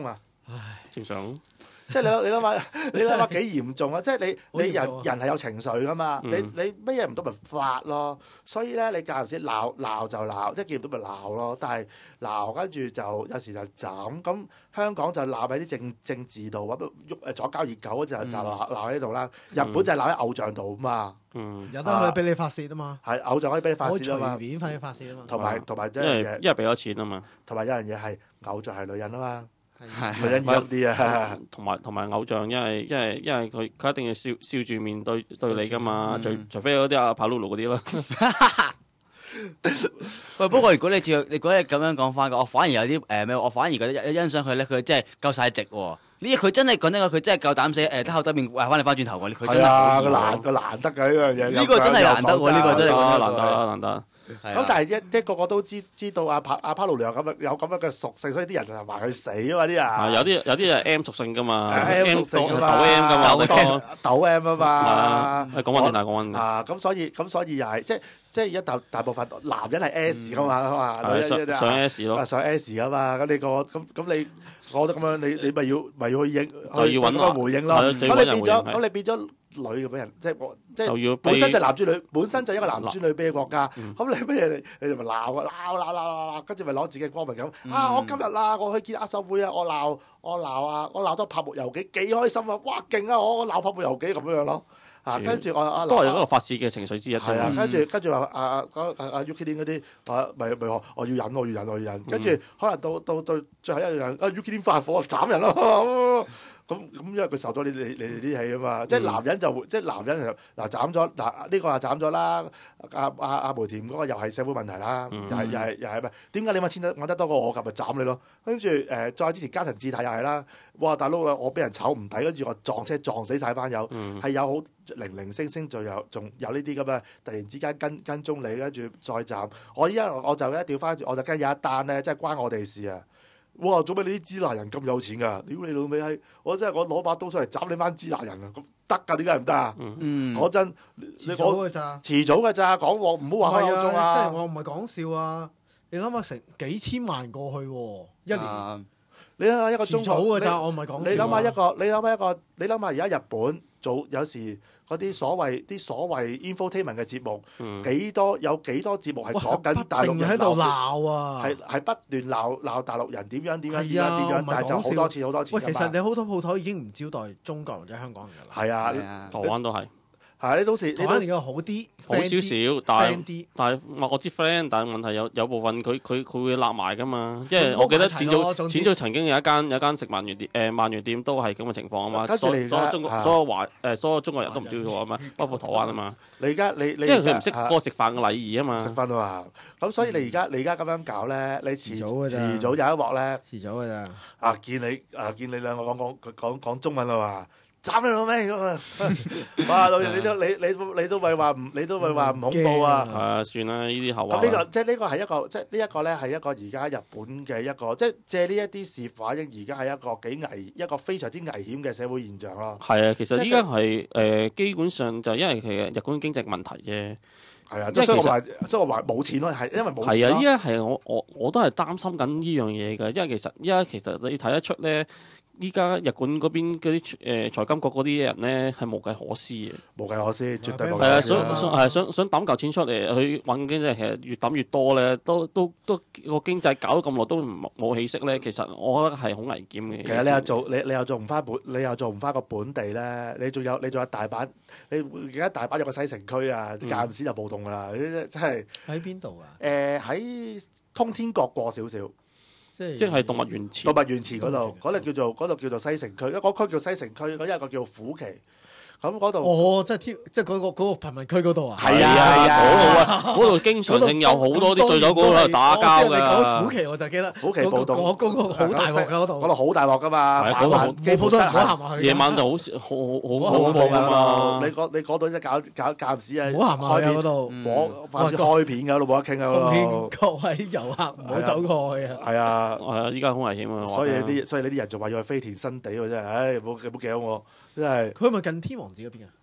正常。 即係你諗下幾嚴重啊！即係你人好嚴重啊係有情緒噶嘛，你乜嘢唔到咪發咯，所以咧你間唔時鬧就鬧，即係見唔到咪鬧咯。但係鬧跟住就有時就斬咁，香港就鬧喺啲政治度，或者左膠熱狗就鬧喺呢度啦。日本就係鬧喺偶像度啊嘛， 有得去俾你發泄啊嘛， 係偶像可以俾你發可以泄啊嘛隨，便翻去發泄啊嘛。 同埋一因樣嘢， 為因為俾咗錢啊嘛， 同埋有樣嘢係偶像係女人啊嘛， 係女人易啲啊， 同埋偶像，因為佢一定要笑住面對你噶嘛，除非嗰啲阿帕魯魯嗰啲啦。 喂，不過如果你咁樣講翻嘅，我反而有啲咩？我反而覺得欣賞佢咧，佢真係夠晒直喎。呢佢真係講真佢真係夠膽死得口得面話翻你翻轉頭喎。佢真係好佢難得㗎呢樣嘢， 呢個真係難得喎，呢個真係難得。 咁但係一個個都知道阿帕魯良有咁樣嘅屬性，所以啲人就話佢死啊嘛啲人。 有啲係 M 屬性噶嘛 ，M 屬性抖 M 噶嘛， 抖 M 啊嘛。 講翻正，講翻啊，咁所以又係即係而家大部分男人係 S 噶嘛，女人上 S 咯， 上 S 噶嘛。咁你咁你我覺得咁樣你咪要去應， 就要揾個回應咯。咁你變咗女嘅俾人，即係本身就男尊女，本身就一個男尊女卑嘅國家。咁你乜嘢你就咪鬧，跟住咪攞自己光明咁。我今日我去見握手會啊，我鬧多拍木遊記，幾開心啊！哇，勁啊！我鬧拍木遊記咁樣咯。跟住我都係一個發泄嘅情緒之一。 係啊，跟住話阿 Yuki 嗰啲咪我要忍，跟住可能到最後一樣Yuki 發火斬人咯。咁因為佢受咗你哋啲氣啊嘛，即係男人就嗱斬咗嗱呢個啊斬咗啦，阿梅田嗰個又係社會問題啦，又係咩？點解你錢揾得多過我㗎？咪斬你咯！跟住再之前加藤志太又係啦，哇大佬我俾人炒唔抵，跟住我撞車撞死晒班友，係有好零星仲有呢啲咁嘅，突然之間跟蹤你，跟住再斬。我依家我就一調翻轉，我就跟有一單咧，真係關我哋事啊！哇！做咩你啲支那人咁有錢㗎？屌你老味閪！我攞把刀出嚟斬你班支那人啊！咁得㗎？點解唔得啊？講真， 遲早㗎咋？ 遲早㗎咋？講喎，唔好話開口中啊！ 即係我唔係講笑啊！你諗下成幾千萬過去喎，一年。 你諗下一個中國， 遲早㗎咋？我唔係講笑。 你諗下而家日本做有時嗰啲所謂 infotainment 嘅節目，有幾多節目係講緊大陸人喺度鬧啊， 係不斷鬧大陸人點樣，但係就好多次。 喂，其實你好多鋪頭已經唔招待中國人或者香港人㗎啦。 係啊， 台灣都係。 係你到時台灣嚟講好啲， 好少少，但係我知 friend，但係問題有部分佢會立埋噶嘛，因為我記得前早曾經有一間食鰻魚店，鰻魚店都係咁嘅情況啊嘛，所有中國人都唔知佢啊嘛，包括台灣啊嘛。 你而家因為佢唔識嗰個食飯嘅禮儀啊嘛， 食飯啊嘛，咁所以你而家咁樣搞咧，你遲早有一鑊咧， 遲早㗎咋。 見你兩個講中文啦嘛。斬你老味咁啊！哇，老爺你都咪話唔恐怖啊！ 算啦，呢啲後話。 咁呢個係一個，即係呢一個咧係一個而家日本嘅一個，即係借呢一啲事反映而家係一個非常之危險嘅社會現象咯。 係啊，其實依家係基本上就因為其實日本經濟問題啫。 係啊，所以我話冇錢咯，係因為冇錢。 係啊，依家係我都係擔心緊呢樣嘢㗎，因為依家其實你睇得出咧。依家日本嗰邊嗰啲財金局嗰啲人咧係無計可施嘅， 無計可施，絕對無計可施。 想抌嚿錢出嚟去揾經濟，其實越抌越多咧，都個經濟搞咗咁耐都冇起色咧。其實我覺得係好危險嘅。 其實你又做唔翻個本地咧，你仲有大阪，你而家大阪有個西城區啊，間唔時就暴動㗎啦，真係。 喺邊度啊？ 喺通天閣過少少。 即係動物園前嗰度，嗰度叫做西城區，嗰區叫西城區，嗰一個叫虎旗。咁嗰度即係嗰個貧民區嗰度啊！ 係啊， 嗰度經常性有好多啲醉酒佬喺度打交㗎。 你講虎旗我就記得， 虎旗暴動嗰個好大鑊㗎嗰度。 嗰度好大鑊㗎嘛， 冇鋪都唔好行埋去。 夜晚就好恐怖㗎嘛。 你嗰度真係搞夾屎啊！ 唔好行埋去嗰度， 開片㗎，都冇得傾啊！ 奉勸各位遊客唔好走過去啊！ 係啊， 依家好危險啊！ 所以呢啲人仲話要去飛田新地喎，真係，唉，冇驚我。真係佢係咪近天王寺嗰邊啊？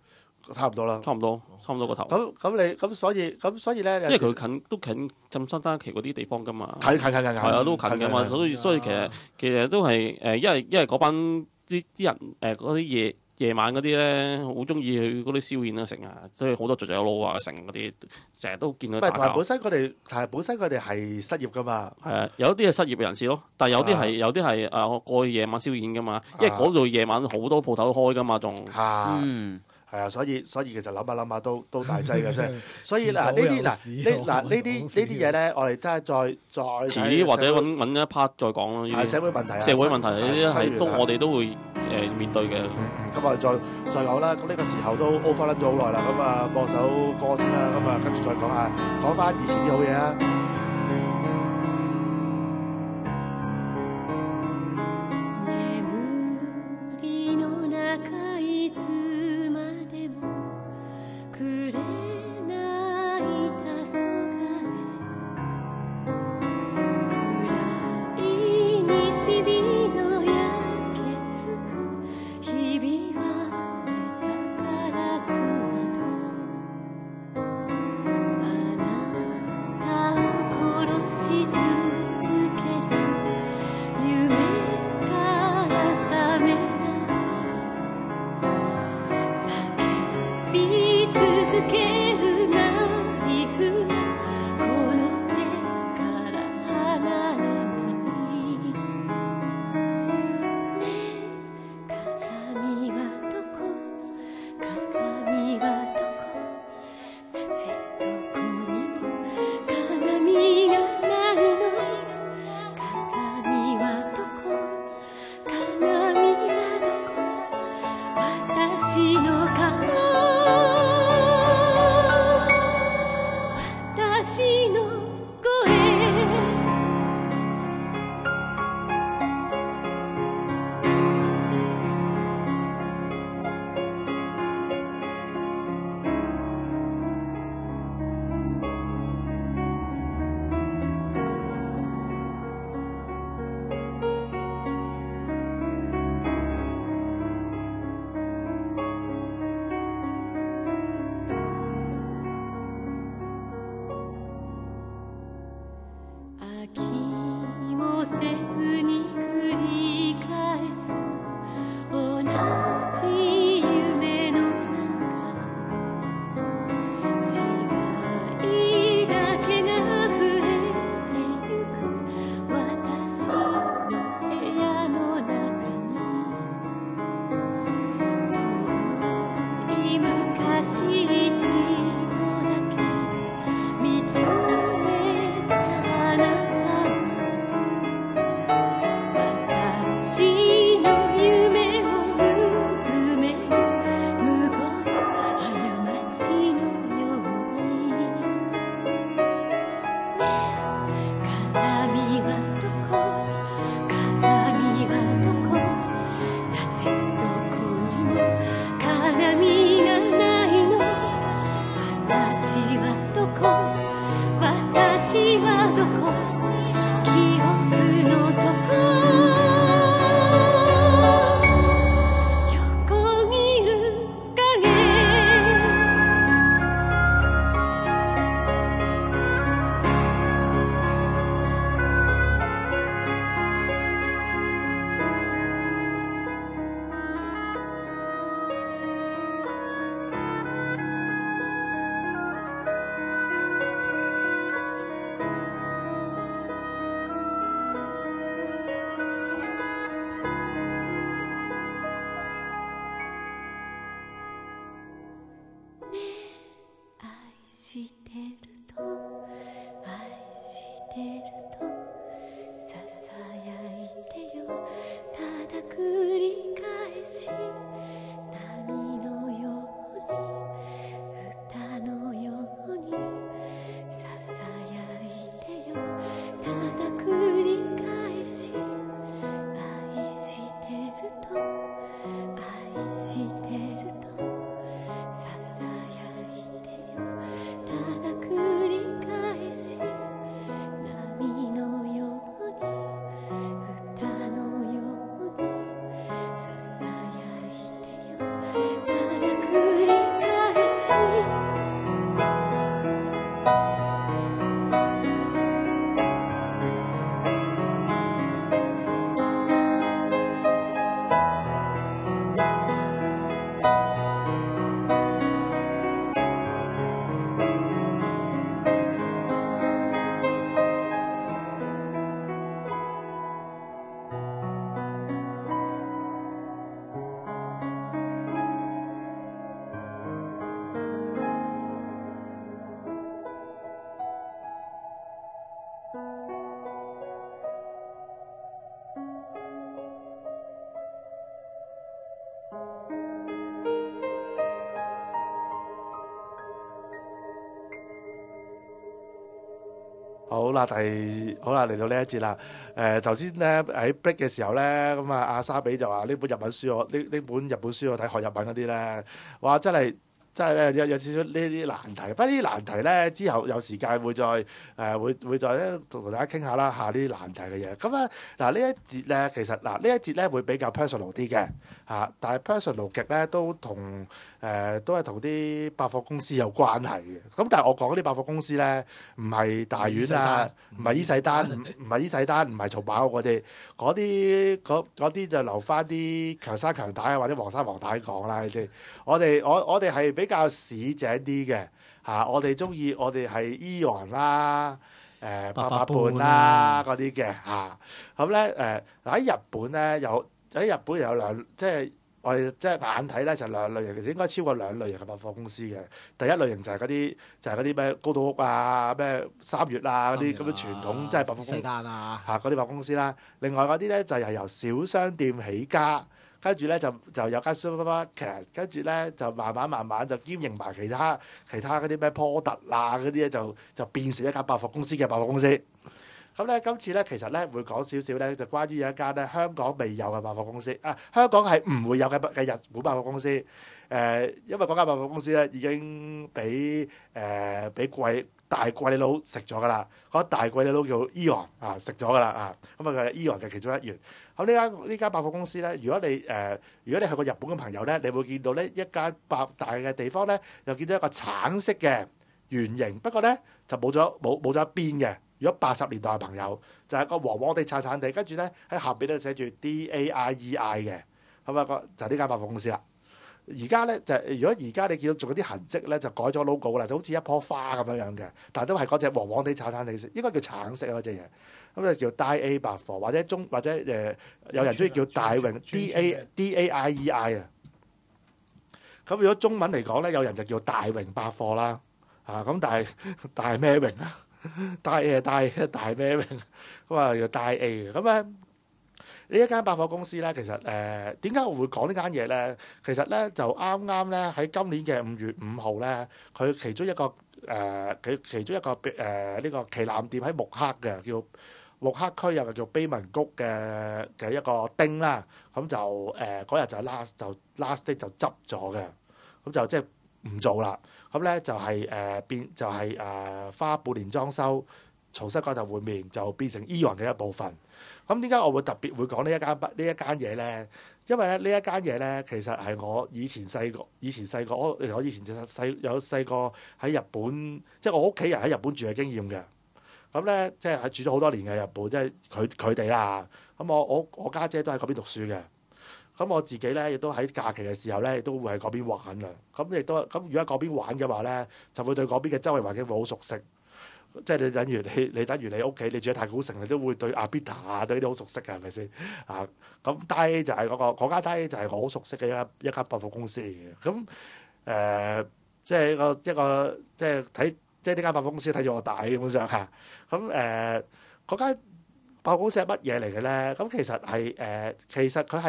差唔多啦。 差唔多個頭。 所以咧， 因為佢近浸新丹奇嗰啲地方噶嘛， 近係啊，都近噶嘛，所以其實都係因為嗰班啲人嗰啲夜晚嗰啲咧，好中意去嗰啲宵宴啊成啊，所以好多雀仔佬啊成嗰啲，成日都見到打交。 同埋本身佢哋係失業噶嘛。 係啊，有啲係失業嘅人士咯，但係有啲係過去夜晚宵宴噶嘛，因為嗰度夜晚好多鋪頭開噶嘛，仲係啊，所以其實諗下都大劑嘅啫。所以呢啲嘢咧，我哋真係再遲啲或者揾一 part 再講咯。 係社會問題啊， 社會問題呢啲係我哋都會面對嘅。 咁我哋再講啦。咁呢個時候都 over 咗好耐啦。咁啊播首歌先啦。咁啊跟住再講翻以前啲好嘢啊。 あなたを好啦，嚟到呢一節啦。頭先咧喺 break 嘅時候咧，咁啊阿沙比就話呢本日文書呢本日本書我睇學日文嗰啲咧，哇真係咧有少少呢啲難題。不過呢啲難題咧之後有時間會再會再咧同大家傾下啦下呢啲難題嘅嘢。咁啊嗱呢一節咧其實呢一節咧會比較 personal 啲嘅嚇，但係 personal 極咧都係同啲百貨公司有關係嘅。咁但係我講嗰啲百貨公司咧，唔係大丸啊，唔係伊勢丹，唔係松板屋嗰啲就留翻啲強生強太啊，或者黃生黃太講啦。呢啲我哋係比較市井啲嘅嚇，我哋係AEON啦，8佰伴啦嗰啲嘅嚇。咁咧喺日本咧有兩即係。我哋即係眼睇咧就兩類型，其實應該超過兩類型嘅百貨公司嘅。第一類型就係嗰啲咩高島屋啊、咩三越啊嗰啲咁嘅傳統即係百貨公司嚇嗰啲百貨公司啦。另外嗰啲咧就係由小商店起家，跟住咧就有間 supermarket，跟住咧就慢慢就兼營埋其他嗰啲咩波特啊嗰啲咧就變成一間百貨公司嘅百貨公司。咁咧，今次咧其實咧會講少少咧，就關於有一間咧香港未有嘅百貨公司啊，香港係唔會有嘅日本百貨公司。因為嗰間百貨公司咧已經俾大貴佬食咗㗎啦。嗰大貴佬叫 AEON 啊，食咗㗎啦啊。咁啊，佢係 AEON嘅其中一員。咁呢間百貨公司咧，如果你去過日本嘅朋友咧，你會見到呢一間大嘅地方咧，又見到一個橙色嘅圓形，不過咧就冇咗一邊嘅。如果80年代嘅朋友，就係個黃黃地橙橙地，跟住咧喺下邊咧寫住 DAIEI 嘅，咁啊就係呢間百貨公司啦。而家咧如果而家你見到仲有啲痕跡咧，就改咗 logo 啦，就好似一樖花咁樣嘅，但係都係嗰隻黃黃地橙橙地色，應該叫橙色嗰隻嘢，咁就叫 DAI 百貨，或者有人中意叫大榮 DAIEI 啊。咁如果中文嚟講咧，有人就叫大榮百貨啦，咁但係咩榮啊？大咩榮咁啊？叫大 A 嘅咁咧，呢一間百貨公司咧，其實點解我會講呢間嘢咧？其實咧就啱咧喺今年嘅5月5號咧，佢其中一個呢個旗艦店喺木刻嘅，叫木刻區有個叫卑文谷嘅一個丁啦，咁就嗰日就 last day 就執咗嘅，咁就即係唔做啦。咁咧就係花半年裝修，重新改頭換面，就變成 AEON 嘅一部分。咁點解我會特別會講呢一間嘢咧？因為咧呢一間嘢咧，其實係我以前細個，我以前細個喺日本，即係我屋企人喺日本住嘅經驗嘅。咁咧即係住咗好多年嘅日本，即係佢哋啦。咁我家姐都喺嗰邊讀書嘅。咁我自己咧亦都喺假期嘅時候咧，亦都會喺嗰邊玩啦。咁如果喺嗰邊玩嘅話咧，就會對嗰邊嘅周圍環境會好熟悉。即係你等於你屋企，你住喺太古城，你都會對阿 Bita 啊對呢啲好熟悉嘅，係咪先啊？咁低就係嗰間低就係我好熟悉嘅一間百貨公司嚟嘅。咁即係一個即係睇即係呢間百貨公司睇住我大基本上嚇。咁嗰間百貨公司係乜嘢嚟嘅咧？咁其實佢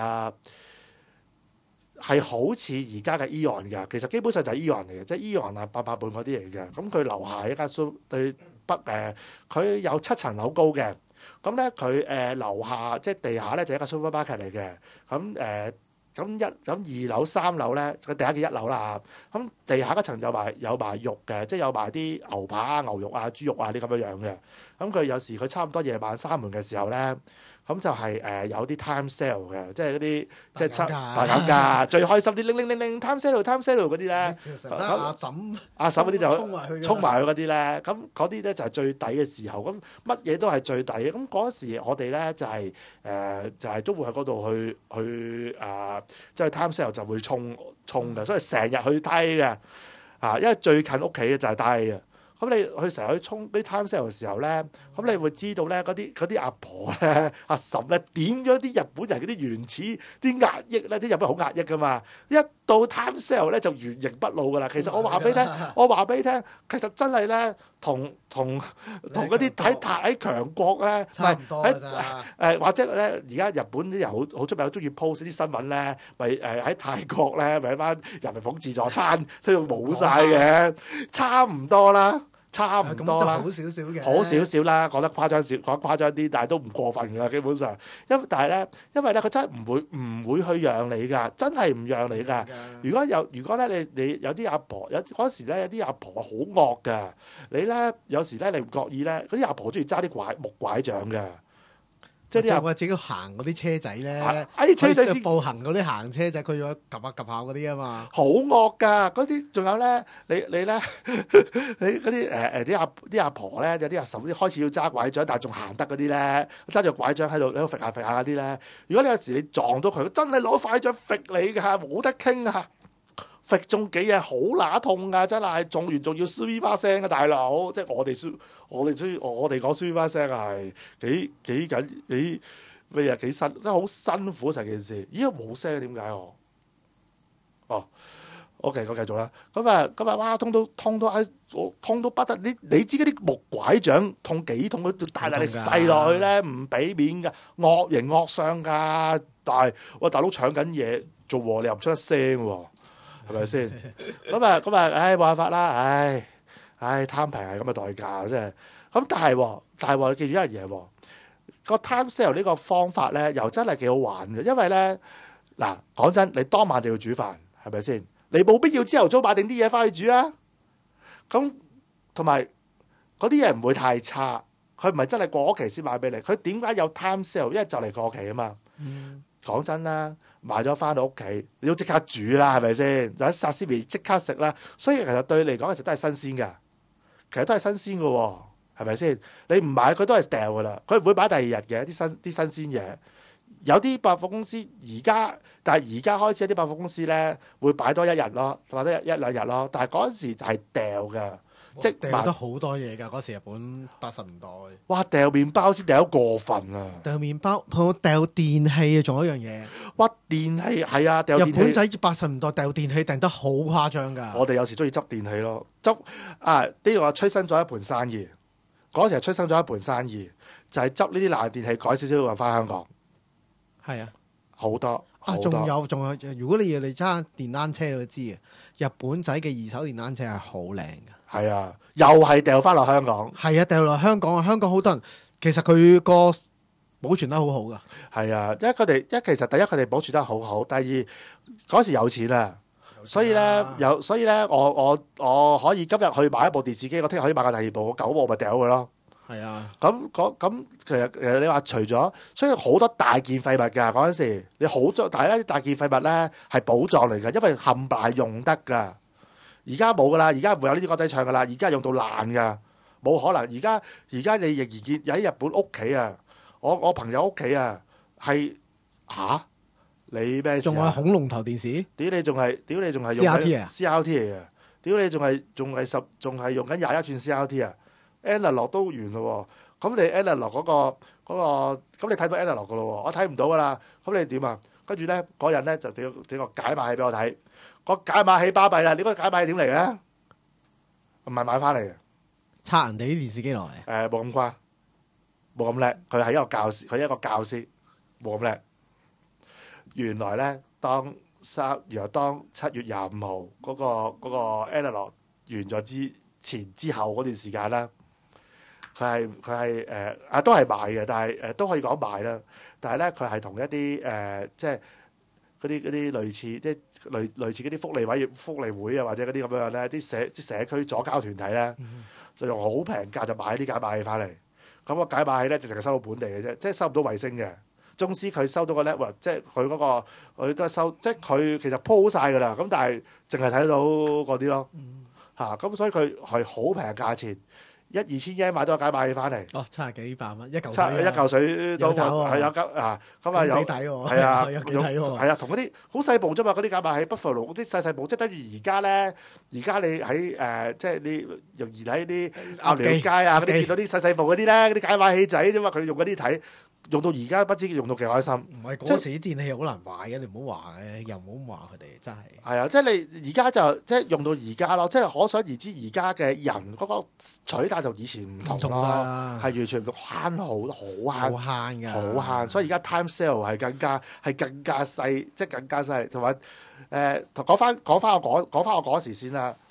係好似而家嘅 AEON 嘅，其實基本上就係 AEON 嚟嘅，即係 AEON 啊、8佰伴嗰啲嚟嘅。咁佢樓下一間對北佢有7層樓高嘅。咁咧佢樓下即係地下咧就係一個 supermarket 嚟嘅。咁2樓3樓咧，佢第一嘅1樓啦。咁地下嗰層有埋肉嘅，即係有埋啲牛扒啊、牛肉啊、豬肉啊啲咁樣樣嘅。咁佢有時佢差唔多夜晚閂門嘅時候咧。咁就係有啲 time sale 嘅，即係嗰啲即係大減價，最開心啲零 time sale 嗰啲咧。阿嬸嗰啲就衝埋去嗰啲咧，咁嗰啲咧就係最抵嘅時候，咁乜嘢都係最抵嘅。咁嗰時我哋咧就係都會喺嗰度去即係 time sale 就會衝嘅，所以成日去低嘅因為最近屋企嘅就係低嘅。咁你去成日去衝啲 time sale 嘅時候咧，咁你會知道咧嗰啲阿婆咧、阿嬸咧點樣啲日本人嗰啲原始啲壓抑咧，啲日本人好壓抑噶嘛，一到 time sale 咧就原形畢露噶啦。其實我話俾你聽，其實真係咧同嗰啲睇強國咧， 差唔多㗎咋。 或者咧而家日本啲人好出名，好中意 post 啲新聞咧，咪喺泰國咧咪一班人民捧自助餐都要冇晒嘅，差唔多啦。 差唔多啦。 咁都好少少嘅， 好少少啦，講得誇張少，講誇張啲，但係都唔過分㗎啦，基本上。但係咧，因為咧，佢真係唔會去讓你㗎，真係唔讓你㗎。如果咧你有啲阿婆，嗰時咧有啲阿婆好惡㗎，你咧有時咧你唔覺意咧，嗰啲阿婆中意揸啲木拐杖㗎。即係啲人或者行嗰啲車仔咧， 車仔先步行嗰啲行車仔，佢要撳下撳下嗰啲啊嘛， 好惡㗎！嗰啲仲有咧，你咧，你嗰啲啲阿婆咧，有啲阿嬸啲開始要揸拐杖，但係仲行得嗰啲咧，揸住拐杖喺度揈下揈下嗰啲咧。如果你有時你撞到佢，真係攞拐杖揈你㗎，冇得傾啊！揈中幾嘢好乸痛㗎，真係中完仲要輸把聲啊，大佬！即係我哋講輸把聲係幾緊幾咩啊？幾辛真係好辛苦成件事。咦？冇聲點解我？哦，OK，我繼續啦。咁啊，哇！痛到不得！你知嗰啲木拐杖痛幾痛？佢大力細落去咧，唔俾面㗎，惡形惡相㗎。但係喂，大佬搶緊嘢做喎，你又唔出一聲喎。係咪先？咁啊，唉，冇辦法啦，唉，貪平係咁嘅代價，真係。咁但係你記住一樣嘢喎，個 time sale 呢個方法咧，又真係幾好玩嘅，因為咧嗱，講真，你當晚就要煮飯，係咪先？你冇必要朝頭早買定啲嘢翻去煮啊。咁同埋嗰啲嘢唔會太差，佢唔係真係過期先買俾你。佢點解有 time sale？因為就嚟過期啊嘛。講真啦。買咗翻到屋企，你都即刻煮啦，係咪先？就喺沙司咪即刻食啦。所以其實對你嚟講，其實都係新鮮㗎。其實都係新鮮㗎喎，係咪先？你唔買佢都係掉㗎啦。佢唔會擺第二日嘅啲新鮮嘢。有啲百貨公司但係而家開始有啲百貨公司咧會擺多一日咯，或者一兩日咯。但係嗰陣時就係掉㗎。即係掉得好多嘢㗎，嗰時日本80年代。 哇！掉麵包先掉得過分啊！ 掉麵包，同掉電器啊，仲有一樣嘢。 哇！電器係啊，掉電器。 日本仔80年代掉電器掟得好誇張㗎。 我哋有時中意執電器咯，呢個催生咗一盤生意。嗰時係催生咗一盤生意，就係執呢啲爛電器，改少少運翻香港。 係啊， 好多。 仲有，如果你揸電單車，你都知嘅。日本仔嘅二手電單車係好靚嘅。 係啊，又係掉翻落香港。 係啊，掉落香港啊！香港好多人，其實佢個保存得好好㗎。 係啊，其實第一佢哋保存得好好，第二嗰時有錢啊，所以咧我可以今日去買一部電視機，我聽日可以買個第二部，我舊部我咪掉佢咯。 係啊， 咁其實你話除咗，所以好多大件廢物㗎嗰陣時，你好多，但係咧啲大件廢物咧係寶藏嚟㗎，因為冚唪唥係用得㗎。而家冇㗎啦，而家唔會有呢啲歌仔唱㗎啦，而家用到爛㗎，冇可能。而家你仍然見喺日本屋企啊，我朋友屋企啊係你咩事啊？ 仲係恐龍頭電視？ 屌你仲係用 CRT 啊 CRT 嚟嘅，屌你仲係用緊21寸 CRT 啊！Analog 都完咯喎，咁你 Analog 嗰個，咁你睇到 Analog 噶咯喎，我睇唔到噶啦，咁你點啊？跟住咧嗰人咧就整個解碼器俾我睇，個解碼器巴閉啦，你嗰個解碼器點嚟咧？唔係買翻嚟嘅， 拆人哋啲電視機落嚟。 冇咁誇，冇咁叻，佢係一個教師，冇咁叻。原來咧，當7月25號嗰個 Analog 完咗之後嗰段時間啦。佢係都係賣嘅，但係都可以講賣啦。但係咧，佢係同一啲即係嗰啲類似啲類似嗰啲福利會啊，或者嗰啲咁樣咧，啲社區左膠團體咧，就用好平價就買啲解碼器翻嚟。咁個解碼器咧就淨係收到本地嘅啫，即係收唔到衛星嘅。縱使佢收到個 network，即係佢嗰個佢都係收，即係佢其實鋪晒㗎啦。咁但係淨係睇到嗰啲咯咁所以佢係好平價錢。1-2千yen買到個解碼器翻嚟， 差幾百蚊一嚿水都係有咁啊有幾抵喎， 係啊有幾抵喎， 係啊，同嗰啲好細部啫嘛，嗰啲解碼器Buffalo嗰啲細部，即係等於而家你喺即係你容易喺啲鴨寮街啊嗰啲見到啲細部嗰啲咧，嗰啲解碼器仔啫嘛，佢用嗰啲睇。用到而家不知用到幾開心。 唔係嗰時啲電器好難買嘅，你唔好話嘅，又唔好話佢哋真係。 係啊，即係你而家就即係用到而家咯，即係可想而知而家嘅人嗰個取態就以前唔同咯，係完全慳好慳㗎，好慳。所以而家 time sale 係更加細，即係更加細。同埋講翻我嗰時先啦。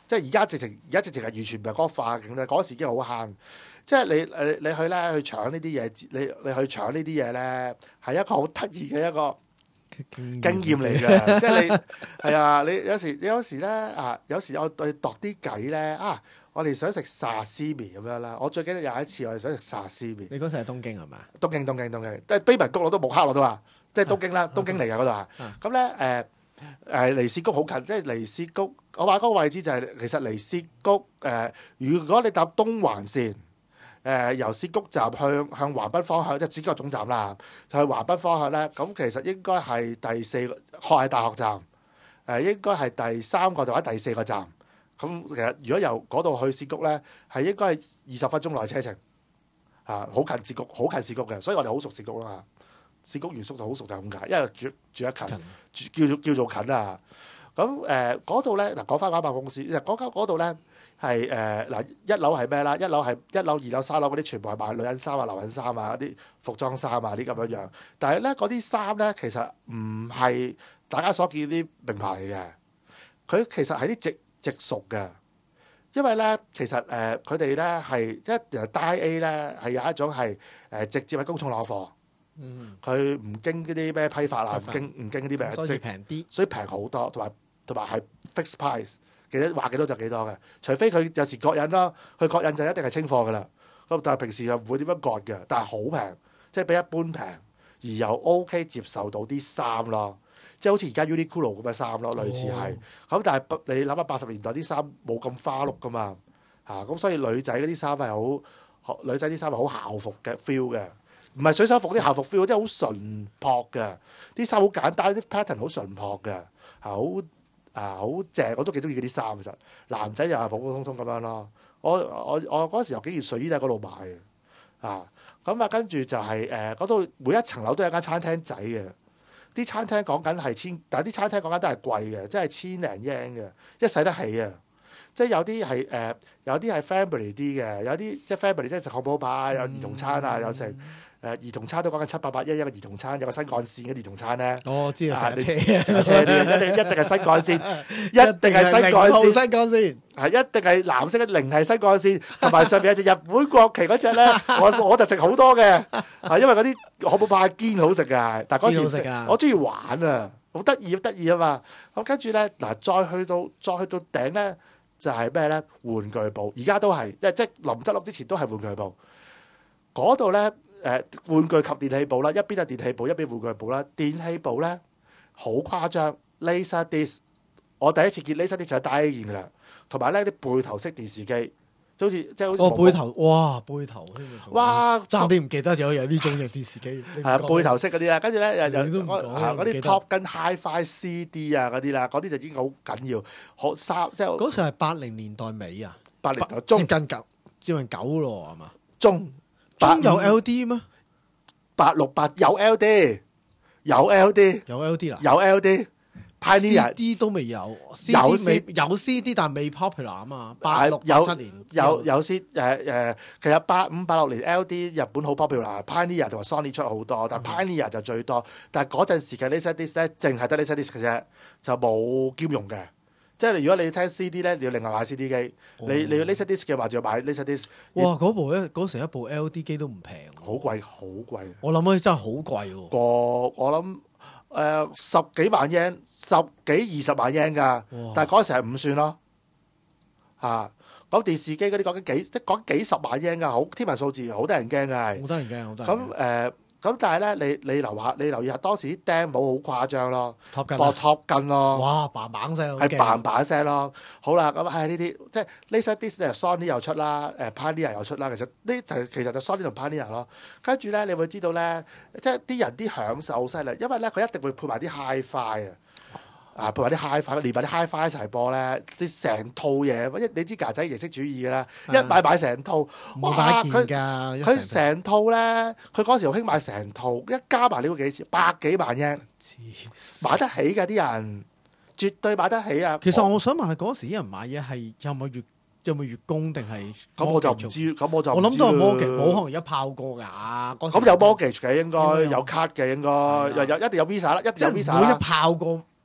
即係而家直情係完全唔係嗰個化境咧，嗰時已經好慳。即係你去咧去搶呢啲嘢，你去搶呢啲嘢咧，係一個好得意嘅一個經驗嚟嘅。即係你係啊，你有時咧啊，有時我哋度啲計咧啊，我哋想食沙司麵咁樣啦。我最記得有一次我哋想食沙司麵。 你嗰時係東京係咪？ 東京，即係卑文谷我都冇黑我都話，即係東京啦，東京嚟嘅嗰度啊。咁咧尼斯谷好近，即係尼斯谷。我話嗰個位置就係、其實尼斯谷如果你搭東環線。由涉谷站向橫濱方向，即係涉谷總站啦，就去橫濱方向咧。咁其實應該係第4個學藝大學站，應該係第3個或者第4個站。咁其實如果由嗰度去涉谷咧，係應該係20分鐘內車程，好近涉谷，好近涉谷嘅，所以我哋好熟涉谷啦嘛。涉谷原宿就好熟就係咁解，因為住得近，叫做近啊。咁嗰度咧嗱，講翻間百貨公司，嗰度咧。係嗱，一樓係咩啦？一樓係1樓、2樓、3樓嗰啲全部係賣女人衫啊、男人衫啊、啲服裝衫啊啲咁樣樣。但係咧嗰啲衫咧，其實唔係大家所見啲名牌嚟嘅。佢其實係啲直屬嘅，因為咧其實佢哋咧係即係 Die A 咧係有一種係直接喺公眾攞貨。佢唔經嗰啲咩批發啊，唔經嗰啲咩， 所以平啲， 所以平好多，同埋係 fixed price。話幾多就幾多嘅，除非佢有時割印啦，佢割印就一定係清貨㗎啦。咁但係平時又唔會點樣割嘅，但係好平，即係比一般平，而又 OK 接受到啲衫咯，即係好似而家 Uniqlo 咁嘅衫咯，類似係。咁但係你諗下80年代啲衫冇咁花碌㗎嘛，咁所以女仔嗰啲衫係女仔啲衫係好校服嘅 feel 嘅，唔係水手服啲校服 feel，即係好純樸嘅，啲衫好簡單，啲 pattern 好純樸嘅，好正，我都幾中意嗰啲衫。其實男仔又係普普通通咁樣咯。我嗰時候竟然睡衣都喺嗰度買嘅。咁跟住就係嗰度每一層樓都有間餐廳仔嘅。啲餐廳講緊係但係啲餐廳講緊都係貴嘅，即係千零yen嘅，一使得起啊！即係有啲係 family 啲嘅，有啲即係 family 即係食漢堡包，有兒童餐啊，有食。兒童餐都講緊700-800一個兒童餐，有個新幹線嘅兒童餐咧。 我知啊，成車啲，一定係新幹線，一定係新幹線， 新幹線係一定係藍色嘅零係新幹線，同埋上面有隻日本國旗嗰隻咧，我就食好多嘅，因為嗰啲漢堡包堅好食㗎，但係嗰時我中意玩啊，好得意啊嘛。咁跟住咧嗱，再去到頂咧就係咩咧？玩具部，而家都係，即係臨執笠之前都係玩具部嗰度咧。玩具及電器部啦，一邊係電器部，一邊玩具部啦。電器部咧好誇張，Laserdisc，我第一次見 Laserdisc 就係戴起件㗎啦，同埋咧啲背頭式電視機，好似背頭，哇背頭， 哇爭啲唔記得咗有呢種嘅電視機， 背頭式嗰啲啦，跟住咧又嗰啲 Top 跟 Hi-Fi CD 啊嗰啲啦，嗰啲就已經好緊要，即係嗰時係80年代尾啊 ，80年代中接近9咯係嘛？ 中有 LD 咩 ？868有 LD，有 LD 啦， 有 LD。Pioneer CD 都未有，有 CD 但未 popular 啊嘛。86、87年有 CD 其實85、86年 LD 日本好 popular，Pioneer 同埋 Sony 出好多，但 Pioneer 就最多。但係嗰陣時嘅 Laserdisc 咧，淨係得 Laserdisc 嘅啫，就冇兼容嘅。即係如果你聽 CD 咧，你要另外買 CD 機。你要 Laserdisc 嘅話，就要買 Laserdisc。 哇！嗰時一部 LD 機都唔平， 好貴，好貴。 我諗真係好貴喎。 我諗10幾萬 yen， 10幾20萬 yen 㗎。但係嗰時係5算咯。講電視機嗰啲講幾十萬 yen 㗎，好天文數字，好得人驚㗎係。 好得人驚，好得人驚。 咁但係咧，你留意下當時啲釘帽好誇張咯， 播 Top Gun 咯， 哇嘭聲， 係嘭聲咯。好啦，咁呢啲即係 Laserdisc Sony 又出啦，Pioneer 又出啦。其實就 Sony 同 Pioneer 咯。跟住咧，你會知道咧，即係啲人啲享受好犀利，因為咧佢一定會配埋啲 Hi-Fi 配埋啲 Hi-Fi， 連埋啲 Hi-Fi 一齊播咧，啲成套嘢。你知架仔形式主義㗎啦，一買成套， 哇！佢成套咧，佢嗰時好興買成套，一加埋呢個幾錢，100幾萬yen，買得起㗎啲人，絕對買得起啊！ 其實我想問下嗰時啲人買嘢係有冇月供定係？ 咁我就唔知，我諗都係 mortgage，冇可能一炮過㗎。 咁有 mortgage 嘅應該，有 card 嘅應該，一定有 visa 啦，一定有 visa 啦。 唔會一炮過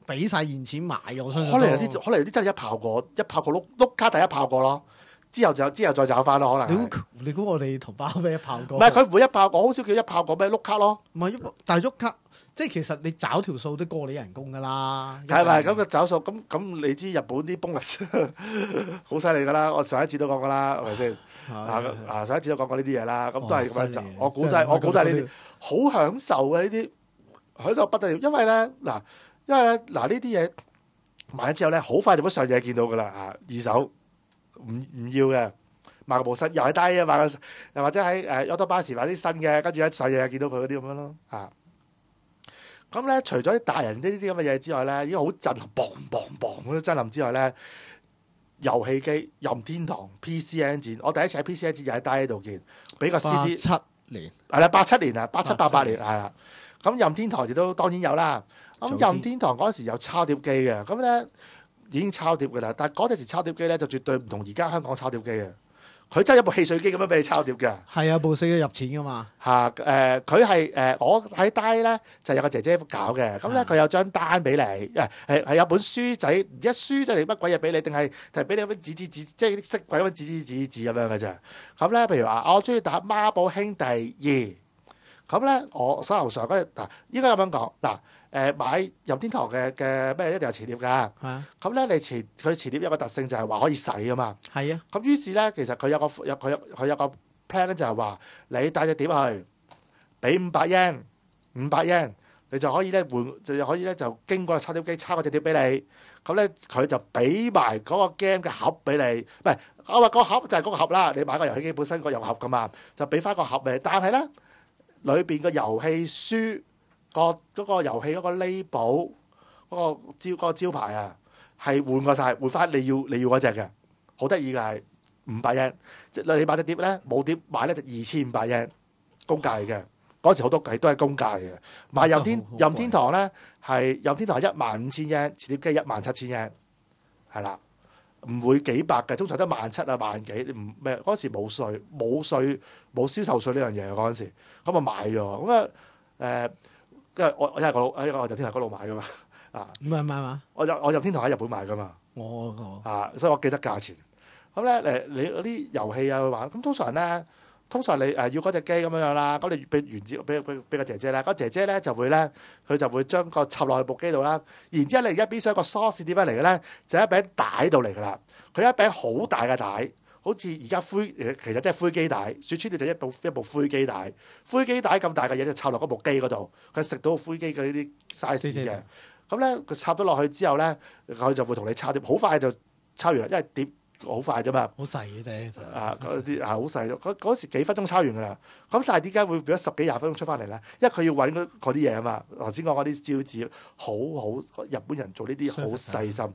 俾晒現錢買嘅，我相信可能有啲真係一炮過碌卡第一炮過咯，之後再找翻咯，可能係。 你估我哋同胞咩一炮過？ 唔係佢唔會一炮過，好少叫一炮過咩碌卡咯。 唔係但係喐卡，即係其實你找條數都過你人工㗎啦。 係咪咁嘅找數？咁你知日本啲 bonus 好犀利㗎啦！我上一次都講過啦，係咪先？上一次都講過呢啲嘢啦。咁都係咁樣就，我估都係呢啲好享受嘅呢啲，享受不得了。因為咧嗱呢啲嘢買咗之後咧，好快就會上嘢見到㗎啦。二手唔要嘅。買個部新又係低啊，又或者喺Yodo巴士買啲新嘅，跟住一上嘢見到佢嗰啲咁樣咯咁咧，除咗啲大人呢啲咁嘅嘢之外咧，已經好震撼，bang bang bang嗰啲震撼之外咧，遊戲機任天堂 PC Engine，我第一次喺 PC Engine 又喺低喺度見，俾個 CD 87年係啦，87年啊，8788年係啦。咁任天堂亦都當然有啦。咁任天堂嗰陣時有抄碟機嘅，咁咧已經抄碟㗎啦。但係嗰陣時抄碟機咧就絕對唔同而家香港抄碟機嘅。佢真係一部汽水機咁樣俾你抄碟嘅， 係啊，部死咗入錢噶嘛佢係我喺低咧就有個姐姐搞嘅，咁咧佢有張單俾你，係有本書仔，唔知書仔定乜鬼嘢俾你，定係俾你咁樣紙，即係識鬼咁樣紙咁樣嘅啫。咁咧，譬如話我中意打孖寶兄弟2，咁咧我手頭上嗰隻嗱應該咁樣講嗱。買任天堂嘅咩一定有磁碟㗎，咁咧佢磁碟有個特性就係話可以洗啊嘛， 係啊， 咁於是咧其實佢有個 plan 咧就係話你帶隻碟去，俾500 yen，你就可以咧就經過抄碟機抄嗰隻碟俾你，咁咧佢就俾埋嗰個 game 嘅盒俾你，唔係我話個盒就係嗰個盒啦，你買個遊戲機本身個有盒㗎嘛，就俾翻個盒俾你，但係咧裏邊個遊戲書。嗰個遊戲嗰個 label 嗰個招牌啊，係換過晒，換翻你要嗰隻嘅，好得意嘅係500 yen，即係你買隻碟咧冇碟買咧就2500 yen，公價嚟嘅。嗰時好多計都係公價嚟嘅。買任天堂咧係任天堂係15000 yen，磁碟機17000 yen，係啦，唔會幾百嘅，通常都17000啊萬幾，你唔咩嗰時冇稅冇銷售稅呢樣嘢嗰陣時，咁啊買咗咁因為我任天堂嗰度買噶嘛， 唔係嘛？ 我任天堂喺日本買噶嘛，所以我記得價錢。咁咧你嗰啲遊戲啊去玩，咁通常你要嗰隻機咁樣啦，咁你俾原子俾個姐姐啦，嗰姐姐咧佢就會將個插落去部機度啦，然之後你而家必須一個 source 點樣嚟嘅咧，就一餅帶度嚟噶啦，佢一餅好大嘅帶。好似而家其實即係灰機帶，說穿了就一部灰機帶，灰機帶咁大嘅嘢就插落嗰部機嗰度，佢食到灰機嘅呢啲 size 嘅，咁咧佢插咗落去之後咧，佢就會同你抄碟，好快就抄完啦，因為碟好快啫嘛， 好細嘅啫， 嗰啲好細，嗰時幾分鐘抄完噶啦，咁但係點解會變咗10幾20分鐘出翻嚟咧？因為佢要揾嗰啲嘢啊嘛，頭先講嗰啲招紙，好日本人做呢啲好細心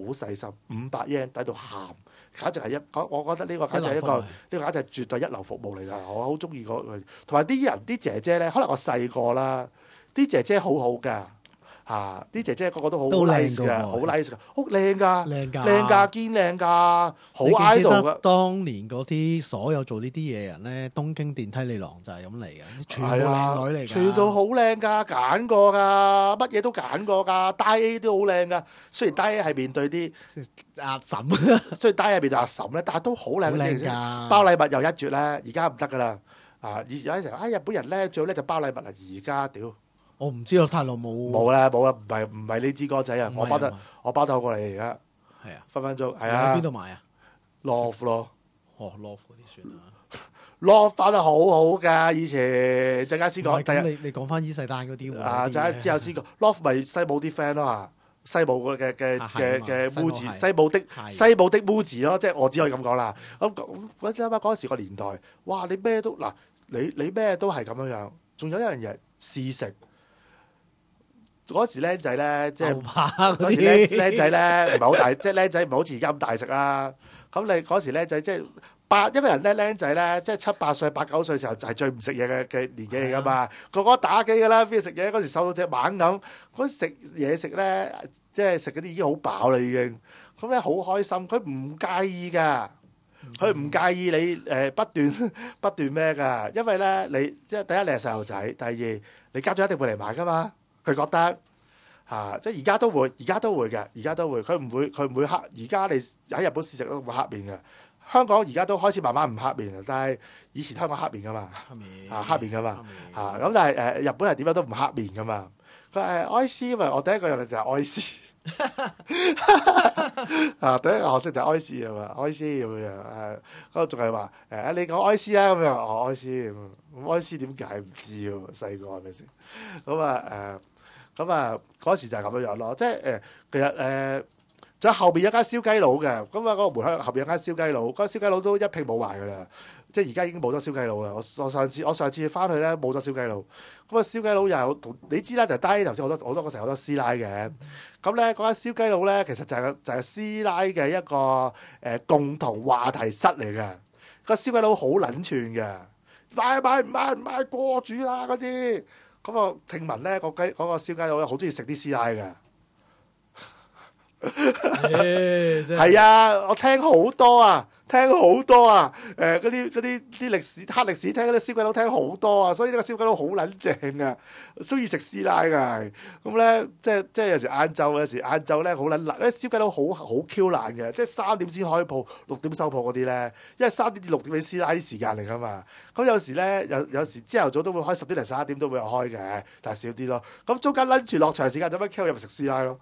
，500 yen 抵到喊。簡直係我覺得呢個簡直係呢個簡直係絕對一流服務嚟㗎，我好中意嗰個。同埋啲姐姐咧，可能我細個啦，啲姐姐好好㗎啲姐姐個個都好 nice 㗎，好 nice 㗎，好靚㗎，堅靚㗎，好 idol 㗎。 當年嗰啲所有做呢啲嘢人咧，東京電梯女郎就係咁嚟嘅，全部靚女嚟㗎， 全部好靚㗎，揀過㗎，乜嘢都揀過㗎，戴 A 都好靚㗎。雖然戴 A 係面對啲阿嬸， 雖然戴 A 係面對阿嬸咧，但係都好靚㗎。 包禮物又一絕咧，而家唔得㗎啦。以前有時候日本人咧最好咧就包禮物啦，而家屌。 我唔知咯，太耐冇啦，唔係呢支歌仔啊！我包得好過你而家， 係啊， 分分鐘係啊。 喺邊度買啊 ？Love 咯 ，Love 嗰啲算啦。 Love 翻得好好㗎，以前陣間先講。 咁你講翻伊勢丹嗰啲陣間之後先講。Love 咪西武啲 friend 咯，西武嘅Muji，西武的 Muji 咯，即係我只可以咁講啦。咁諗下嗰陣時個年代，哇！你咩都你咩都係咁樣，仲有一樣嘢試食。嗰時僆仔咧，即係嗰時僆仔咧唔係好大，即係僆仔唔係好似而家咁大食啦。咁你嗰時僆仔即係因為人咧僆仔咧，即係7、8歲、8、9歲時候就係最唔食嘢嘅年紀嚟噶嘛。個個打機噶啦，邊度食嘢？嗰時瘦到隻猛咁，嗰時食嘢食咧，即係食嗰啲已經好飽啦已經。咁咧好開心，佢唔介意㗎，佢唔介意你不斷咩㗎？因為咧你即係第一你係細路仔，第二你家長一定會嚟買㗎嘛。佢覺得即係而家都會，而家都會嘅，而家都會，佢唔會黑。而家你喺日本試食都會黑面嘅。香港而家都開始慢慢唔黑面啦，但係以前香港黑面噶嘛，黑面噶嘛，咁但係日本係點樣都唔黑面噶嘛。佢係哀思，因為我第一個入嚟就係哀思，第一個學識就係哀思啊嘛，哀思咁樣嗰個仲係話你講哀思啦咁樣，哀思咁哀思點解唔知喎？細個係咪先？咁嗰時就係咁樣咯，即係其實就後邊有間燒雞佬嘅，咁嗰個門口後邊有間燒雞佬，嗰間燒雞佬都一拼冇埋噶啦，即係而家已經冇咗燒雞佬啦。我上次翻去咧冇咗燒雞佬，咁啊燒雞佬又有你知啦，就係低頭先好多個成好多師奶嘅，咁咧嗰間燒雞佬咧其實就係師奶嘅一個共同話題室嚟嘅。個燒雞佬好撚串嘅，買過主啦嗰啲，咁啊聽聞咧嗰個燒雞佬好中意食啲師奶嘅。係啊，我聽好多啊，嗰啲歷史黑歷史，聽嗰啲燒雞佬聽好多啊，所以呢個燒雞佬好撚正啊，中意食師奶㗎。咁咧，即係有時晏晝咧好撚難，因為燒雞佬好 Q 難嘅，即係3點先開鋪，6點收鋪嗰啲咧，因為3點至6點啲師奶啲時間嚟㗎嘛。咁有時咧，有時朝頭早都會開10點零11點都會有開嘅，但係少啲咯。咁中間 lunch 落場時間，做乜 Q 入去食師奶咯？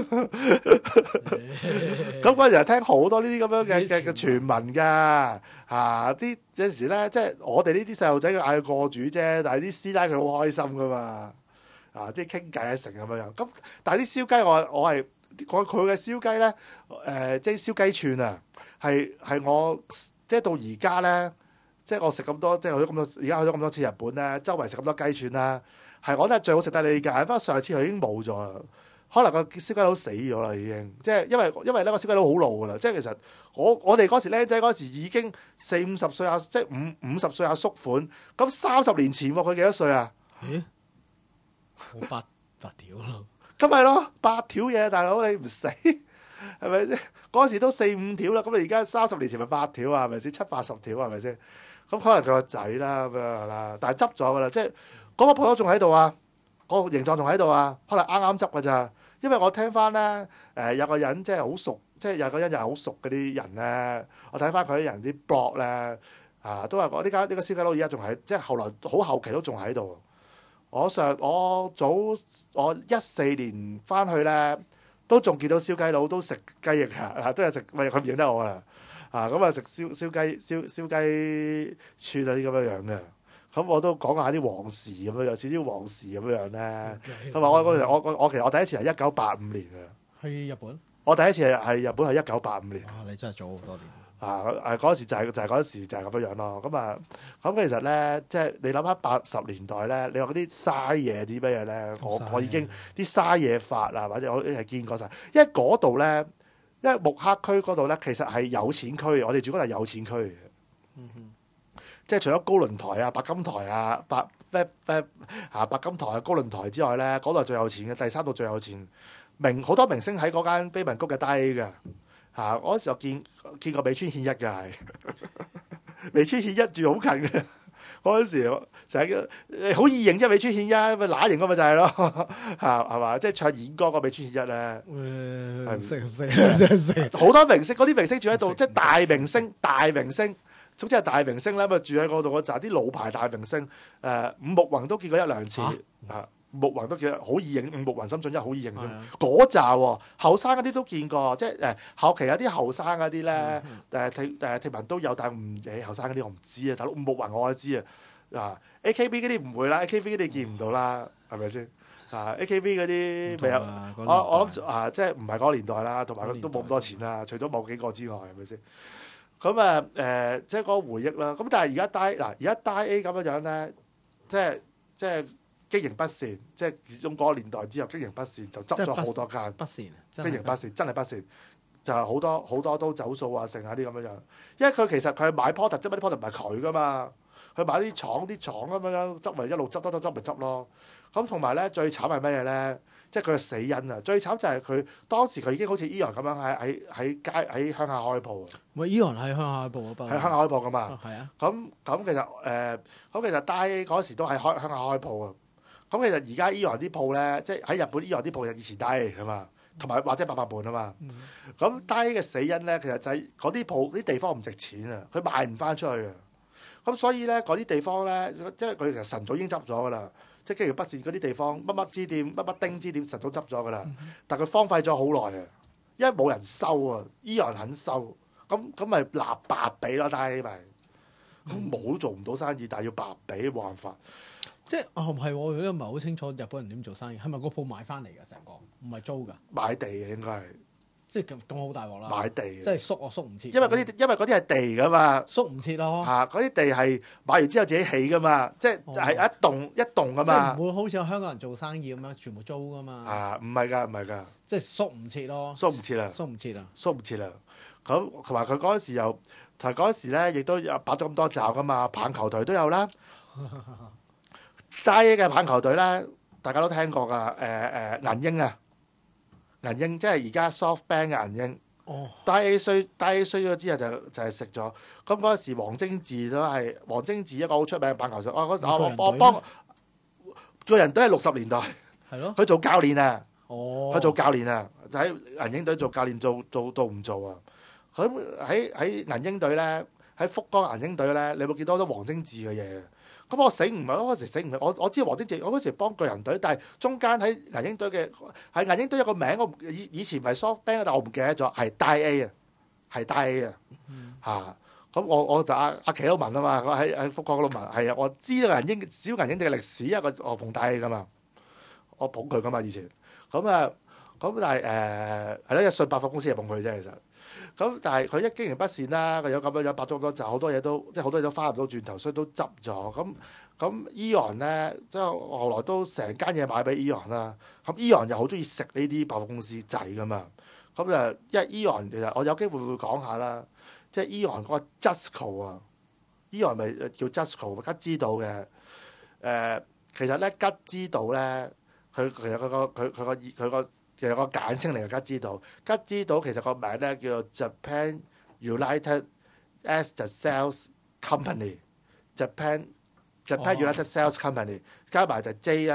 咁嗰陣聽好多呢啲咁樣嘅傳聞㗎，啲有時咧，即係我哋呢啲細路仔佢嗌佢過主啫，但係啲師奶佢好開心㗎嘛，即係傾偈啊成咁樣。咁但係啲燒雞我係講佢嘅燒雞咧，即係燒雞串啊，係我即係到而家咧，即係我食咁多，即係去咗咁多，而家去咗咁多次日本咧，周圍食咁多雞串啦，係我覺得係最好食得你㗎。不過上次佢已經冇咗啦。可能個燒雞佬死咗啦，已經即係因為呢個燒雞佬好老㗎啦。即係其實我哋嗰時僆仔嗰時已經40-50歲啊，即係50歲阿叔款。咁30年前喎，佢幾多歲啊？ 好八條咯。 咁咪咯，8條嘢大佬你唔死係咪先？嗰時都4-5條啦。咁你而家30年前咪8條啊？係咪先？70-80條係咪先？咁可能佢個仔啦咁樣啦，但係執咗㗎啦。即係嗰個鋪頭仲喺度啊，嗰個形狀仲喺度啊，可能啱啱執㗎咋。因為我聽翻咧，有個人即係好熟，即係有個人又係好熟嗰啲人咧，我睇翻佢啲人啲 blog 咧，都話講呢個燒雞佬而家仲喺，即係後來好後期都仲喺度。我14年翻去咧，都仲見到燒雞佬都食雞翼㗎，都係食，喂佢唔認得我啦，咁啊食燒雞串啊啲咁樣嘅。咁我都講下啲往事咁樣，有少少往事咁樣咧。同埋我其實我第一次係1985年嘅。 去日本？ 我第一次係日本係1985年。 你真係早好多年。 嗰時就係嗰時就係咁樣樣咯。咁其實咧，即係你諗下80年代咧，你話嗰啲嘥嘢啲乜嘢咧，我已經啲嘥嘢法啊，或者我係見過晒。因為嗰度咧，因為目黑區嗰度咧，其實係有錢區，我哋住嗰度係有錢區嘅。即係除咗高輪台啊、白金台啊、白金台啊、高輪台之外咧，嗰度係最有錢嘅，第3度最有錢。好多明星喺嗰間卑文谷嘅低嘅我嗰時候見過尾村憲一嘅係，尾村憲一住好近嘅。嗰陣時成日好易認啫，尾村憲一咪乸型咁咪就係咯，係嘛？即係唱演歌個尾村憲一咧， 唔識好多明星，嗰啲明星住喺度，即係大明星。總之係大明星咧，咪住喺嗰度嗰扎啲老牌大明星。伍木宏都見過1-2次。伍木宏都見好易認，伍木宏、森進一好易認啫。嗰扎後生嗰啲都見過，即係後期有啲後生嗰啲咧，聽聞都有，但係唔後生嗰啲我唔知啊。但係伍木宏我知啊。AKB 嗰啲唔會啦，AKB 嗰啲見唔到啦，係咪先？AKB 嗰啲未有，我諗即係唔係嗰個年代啦，同埋都冇咁多錢啦，除咗某幾個之外，係咪先？咁即係嗰個回憶啦。咁但係而家 Die A 咁樣咧，即係經營不善，即係始終嗰個年代之後經營不善，就執咗好多間。 不善， 經營不善，真係不善，就係好多都走數啊，剩下啲咁樣。因為佢其實佢買 product 啫嘛，啲 product 唔係佢噶嘛，佢買啲廠咁樣執咪一路執咪執咯。咁同埋咧最慘係乜嘢咧？即係佢嘅死因啊！最慘就係佢當時佢已經好似 Eon 咁樣喺鄉下開鋪啊！ 咪 Eon 喺鄉下開鋪啊！ 喺鄉下開鋪噶嘛？ 係啊！ 咁其實Die 嗰時都喺鄉下開鋪啊！ 咁其實而家 Eon 啲鋪咧，即係喺日本 Eon 啲鋪就以前 Dai 啊嘛，同埋或者800本啊嘛。咁 Dai 嘅死因咧，其實就係嗰啲鋪啲地方唔值錢啊，佢賣唔翻出去啊。咁所以咧，嗰啲地方咧，即係佢其實晨早已經執咗噶啦。即係京橋北線嗰啲地方，乜乜之店、乜乜丁之店，晨早執咗噶啦。但佢荒廢咗好耐啊，因為冇人收啊，Eon肯收，咁咪立白俾咯，Dai咪咁冇做唔到生意，但係要白俾冇辦法。 即係唔係我都唔係好清楚日本人點做生意，係咪個鋪買翻嚟㗎成個？唔係租㗎， 買地嘅應該係即係咁好大鑊啦。 買地嘅， 即係縮我縮唔切， 因為嗰啲係地噶嘛。 縮唔切咯。 嗰啲地係買完之後自己起噶嘛，即係係一棟噶即係嘛。 唔會好似香港人做生意咁樣全部租㗎嘛。 唔係㗎， 即係縮唔切咯。 縮唔切啦，縮唔切啦。咁同埋佢嗰陣時又，同埋嗰陣時咧，亦都有擺咗咁多罩㗎嘛，棒球隊都有啦。Dai 嘅棒球隊咧，大家都聽過㗎。銀鷹啊，銀鷹即係而家 SoftBank 嘅銀鷹。 哦。 Dai 衰咗之後就係食咗。咁嗰陣時黃精治都係黃精治一個好出名嘅棒球手。嗰時我幫個人隊係60年代。 係咯。 佢做教練啊。 哦。 佢做教練啊，就喺銀鷹隊做教練做唔做啊？咁喺銀鷹隊咧，喺福岡銀鷹隊咧，你有冇見到好多黃精治嘅嘢？咁我醒唔係嗰時醒唔係，我知黃精治，我嗰時幫巨人隊，但係中間喺銀鷹隊嘅喺銀鷹隊有個名，我以前唔係 SoftBank，但我唔記得咗，係 Dai A 啊，係 Dai A 啊嚇。咁我就阿奇都問啊嘛，我喺福岡嗰度問，係啊，我知道銀鷹小銀鷹隊嘅歷史，因為我捧 Dai A 噶嘛，我捧佢噶嘛以前。咁但係係咯，一信百貨公司就捧佢啫，其實。咁但係佢一經營不善啦，佢有咁樣擺咗咁多就好多嘢都即係好多嘢都翻唔到轉頭，所以都執咗。咁 Eon 咧，即係後來都成間嘢買俾 Eon 啦。咁 Eon 又好中意食呢啲百貨公司仔噶嘛。咁就因為 Eon 其實我有機會會講下啦，即係 Eon 嗰個 Jusco 啊，Eon 咪叫 Jusco 吉之島嘅。其實咧吉之島咧，佢其實佢個其實個簡稱嚟嘅吉之島。吉之島其實個名咧叫做 Japan United Asset Sales Company。Japan United Sales Company 加埋就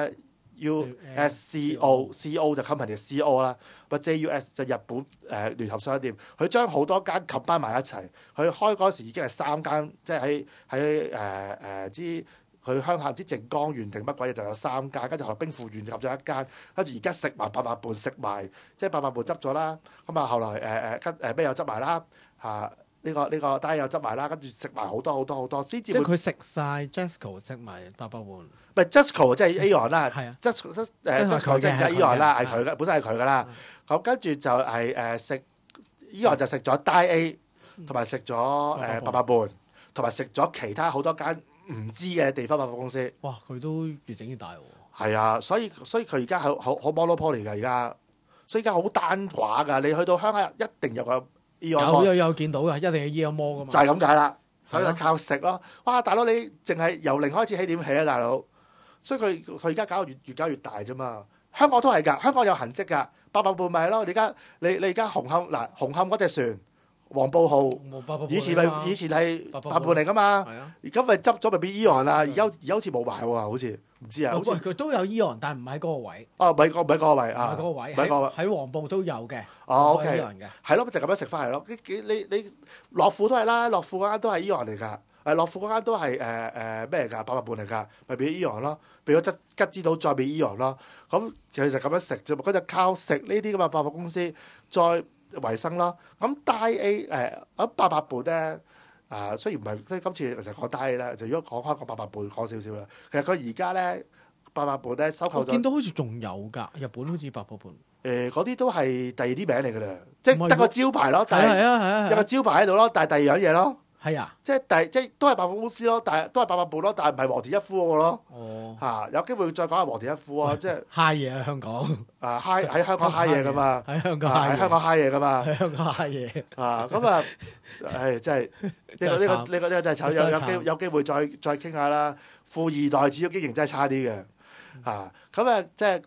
JUSCO 就 company CO 啦，或 JUS 就日本聯合商店。佢將好多間冚翻埋一齊。佢開嗰時已經係3間，即係喺佢鄉下唔知靜岡縣定乜鬼嘢就有3間，跟住後來兵庫縣合咗一間，跟住而家食埋800伴食埋，即係800伴執咗啦。咁啊後來咩又執埋啦嚇。呢個 Dai 又執埋啦，跟住食埋好多先至。 即係佢食晒 Jusco 食埋800伴。 唔係 Jusco 即係 Eon 啦。 係啊。 Jusco 即係 Eon 啦，係佢嘅，本身係佢噶啦。咁跟住就係食 Eon 就食咗 Dai A，同埋食咗800伴，同埋食咗其他好多間唔知嘅地方百貨公司。 哇！佢都越整越大喎。 係啊，所以佢而家好 monopoly 㗎，而家，所以而家好單寡㗎。你去到香港一定有個。 有見到嘅，一定係 Eon Mall 噶嘛。 就係咁解啦，所以就靠食咯。哇，大佬你淨係由零開始起點起啊，大佬。所以佢而家搞越搞越大啫嘛。香港都係㗎，香港有痕跡㗎，800伴咪係咯。你而家紅磡嗰隻船黃埔號，以前係800伴嚟㗎嘛。而家咪執咗咪變 Eon 啦。而家好似冇埋喎，好似唔知啊。 佢都有 Eon，但係唔喺嗰個位。 哦，唔係嗰個位啊。 唔係嗰個位，喺黃埔都有嘅。 哦 ，OK。係咯，就咁樣食翻嚟咯。你樂富都係啦，樂富嗰間都係 Eon 嚟㗎。樂富嗰間都係咩嚟㗎？800伴嚟㗎，咪變 Eon 咯，變咗吉之島再變 Eon 咯。咁其實就咁樣食啫嘛，佢就靠食呢啲咁嘅百貨公司再維生咯。咁 Dai A 800伴咧雖然唔係，即係今次其實講 Dai A 咧，就如果講開個800伴講少少啦。其實佢而家咧800伴咧收購咗， 我見到好似仲有㗎，日本好似800伴。 嗰啲都係第二啲名嚟㗎啦，即係得個招牌咯。但係有個招牌喺度咯，但係第二樣嘢咯。 係啊， 即係都係百貨公司咯，但係都係800伴咯，但係唔係和田一夫嗰個咯。 哦， 有機會再講下和田一夫啊，即係嗨嘢喺香港。 喺香港嗨嘢㗎嘛， 喺香港嗨嘢㗎嘛。 喺香港嗨嘢。 咁啊，真係呢個真係醜，有機會再傾下啦。富二代只要經營真係差啲嘅。即係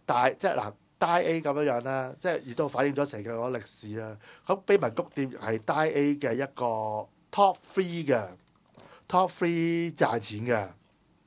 Dai A 咁樣啦，即係亦都反映咗成個歷史啦。咁卑文谷店係Dai A 嘅一個Top 3 賺錢嘅。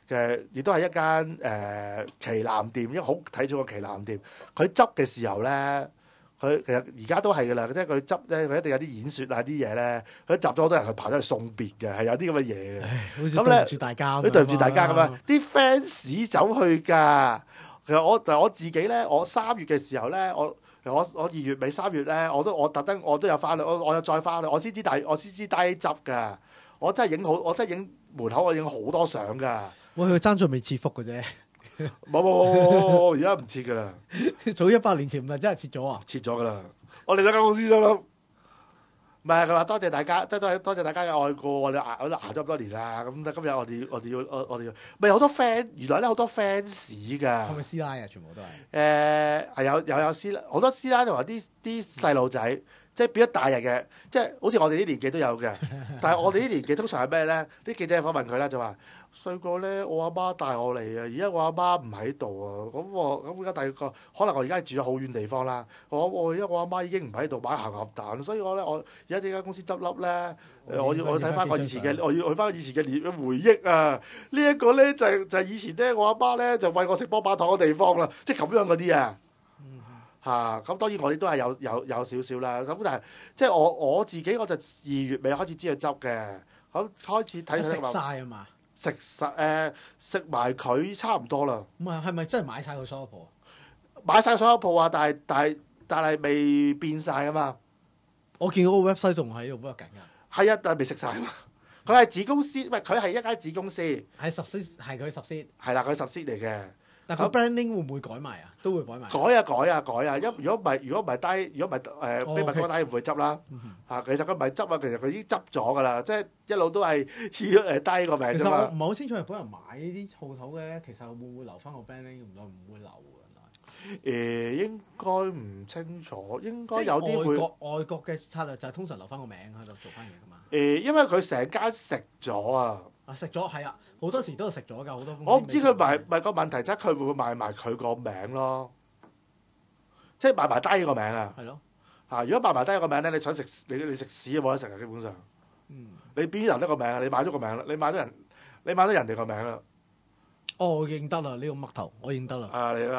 亦都係一間旗艦店，因為好睇重個旗艦店。佢執嘅時候咧，佢其實而家都係噶啦，即係佢執咧，佢一定有啲演説啊啲嘢咧，佢集咗好多人去排咗去送別嘅，係有啲咁嘅嘢嘅。 好似對唔住大家咁樣， 佢對唔住大家咁樣，啲 fans 走去㗎。其實我自己咧，我3月嘅時候咧，我2月尾3月咧，我特登我都有翻去，我有再翻去，我先知低執㗎。我真係影門口，我影好多相㗎。 喂，佢爭在未切腹嘅啫， 冇，而家唔切㗎啦， 早100年前唔係真係切咗啊！ 切咗㗎啦。我哋兩間公司都諗，唔係佢話多謝大家，即係多謝大家嘅愛顧，我哋捱咗咁多年啦。咁今日我哋要，咪好多 friend，原來咧好多 fans 㗎。 係咪師奶啊？全部都係。 係有師奶，好多師奶同埋啲細路仔，即係變咗大人嘅，即係好似我哋啲年紀都有嘅。但係我哋啲年紀通常係咩咧？啲記者訪問佢咧就話：細個咧我阿媽帶我嚟啊，而家我阿媽唔喺度啊。咁而家第二個可能我而家住咗好遠地方啦。因為我阿媽已經唔喺度買鹹鴨蛋，所以我而家呢間公司執笠咧。我要睇翻我以前嘅，我要去翻以前嘅回憶啊！呢一個咧就係以前咧，我阿媽咧就餵我食波板糖嘅地方啦，即係咁樣嗰啲啊嚇。咁當然我哋都係有少少啦。咁但係即係我自己我就2月尾開始知佢執嘅，咁開始睇食晒啊嘛， 食埋佢差唔多啦。 唔係咪真係買晒佢所有鋪？ 買晒所有鋪啊！但係未變晒啊嘛。 我見到個 website 仲喺度，不過緊㗎。 係啊，但係未食晒啊嘛。佢係子公司，唔係佢係一間子公司。 係佢十 C。 係啦，佢10 C 嚟嘅。 但佢 branding 會唔會改埋啊？都會改埋。 改啊！如果唔係秘密光底唔會執啦。其實佢唔係執啊，其實佢已經執咗㗎啦，即係一路都係低個名啫嘛。 其實我唔係好清楚日本人買呢啲鋪頭嘅，其實會唔會留翻個 branding？唔會留㗎。 應該唔清楚，應該有啲會。 外國嘅策略就係通常留翻個名喺度做翻嘢㗎嘛。 因為佢成間食咗啊！ 食咗係啊，好多時都係食咗㗎，好多公司。 我唔知佢賣咪個問題，即係佢會唔會賣埋佢個名咯？即係賣埋低個名啊！ 係咯。 如果賣埋低個名咧，你想食你食屎都冇得食啊！基本上，你邊留得個名啊？你買咗個名啦，你買咗人哋個名啦。 哦，我認得啦，呢個嘜頭，我認得啦。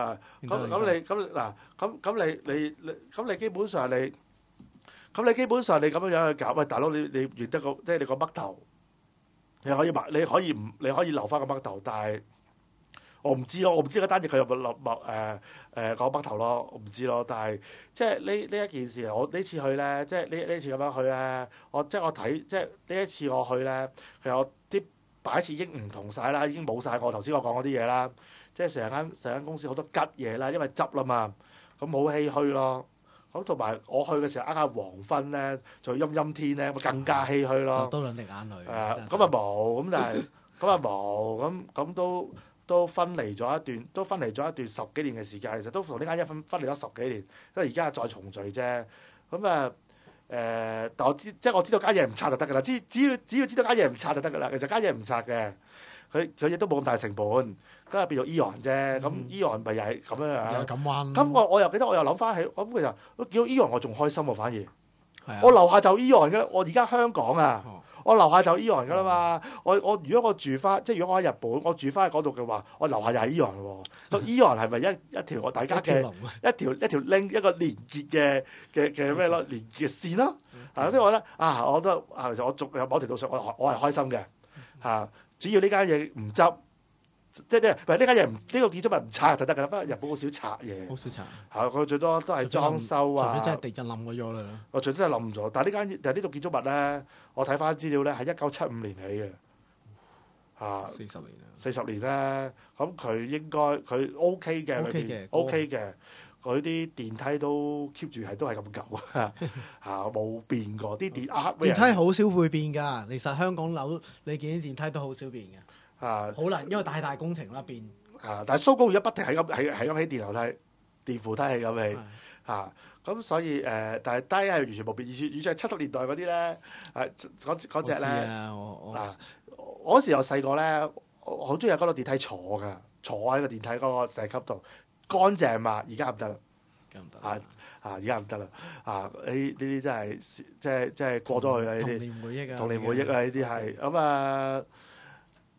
咁你基本上你咁樣去搞，喂大佬你認得即係你個嘜頭，你可以留翻個嘜頭，但係我唔知咯，我唔知嗰單嘢佢有冇留個嘜頭咯，我唔知咯。但係即係呢一件事，我呢次去咧，即係呢次咁樣去咧，我睇即係呢一次我去咧，其實我啲擺設已經唔同晒啦，已經冇晒我頭先我講嗰啲嘢啦，即係成間公司好多吉嘢啦，因為執啦嘛，咁好唏噓咯。咁同埋我去嘅時候啱啱黃昏咧，仲陰天咧，咁更加唏噓咯。 多兩滴眼淚。 咁啊冇，咁但係咁啊冇，咁都分離咗一段10幾年嘅時間，其實都同呢間分離咗10幾年，因為而家再重聚啫。咁但我知道間嘢唔拆就得㗎啦。只要知道間嘢唔拆就得㗎啦。其實間嘢唔拆嘅，佢亦都冇咁大成本，咁啊變做 Eon 啫。咁 Eon 咪又係咁樣樣。 又咁彎。 咁我又記得，我又諗翻起，咁其實我見到 Eon 我仲開心喎，反而。 係啊。 我樓下就 Eon 㗎，我而家香港啊。我樓下就 Eon 㗎啦嘛。如果我住翻，即係如果我喺日本，我住翻喺嗰度嘅話，我樓下又係 Eon 喎。咁 Eon 係咪一條大家嘅一條 link 一個連結嘅咩咯？連結嘅線咯。所以我覺得我覺得其實我仲有某程度上我係開心嘅嚇。只要呢間嘢唔執，即係呢間嘢呢個建築物唔拆就得㗎啦。不過日本好少拆嘢， 好少拆。 佢最多都係裝修啊。 除非真係地震冧咗啦。 除非真係冧咗，但係呢度建築物咧，我睇翻資料咧係1975年起嘅 40年啦。 40年咧，咁佢 OK 嘅，OK 嘅。佢啲電梯都 keep 住都係咁舊冇變過。啲電梯好少會變㗎。其實香港樓你見啲電梯都好少變嘅。好難，因為大工程啦變。 但係蘇高而家不停係咁起電樓梯、電扶梯係咁起咁所以但係低係完全冇變。以前70年代嗰啲咧嗰隻咧我嗰時我細個咧，我好中意喺嗰度電梯坐㗎，坐喺個電梯嗰個石級度。乾淨嘛，而家唔得啦，而家唔得啦，呢啲真係即係過咗去啦，呢啲童年回憶啊，呢啲係咁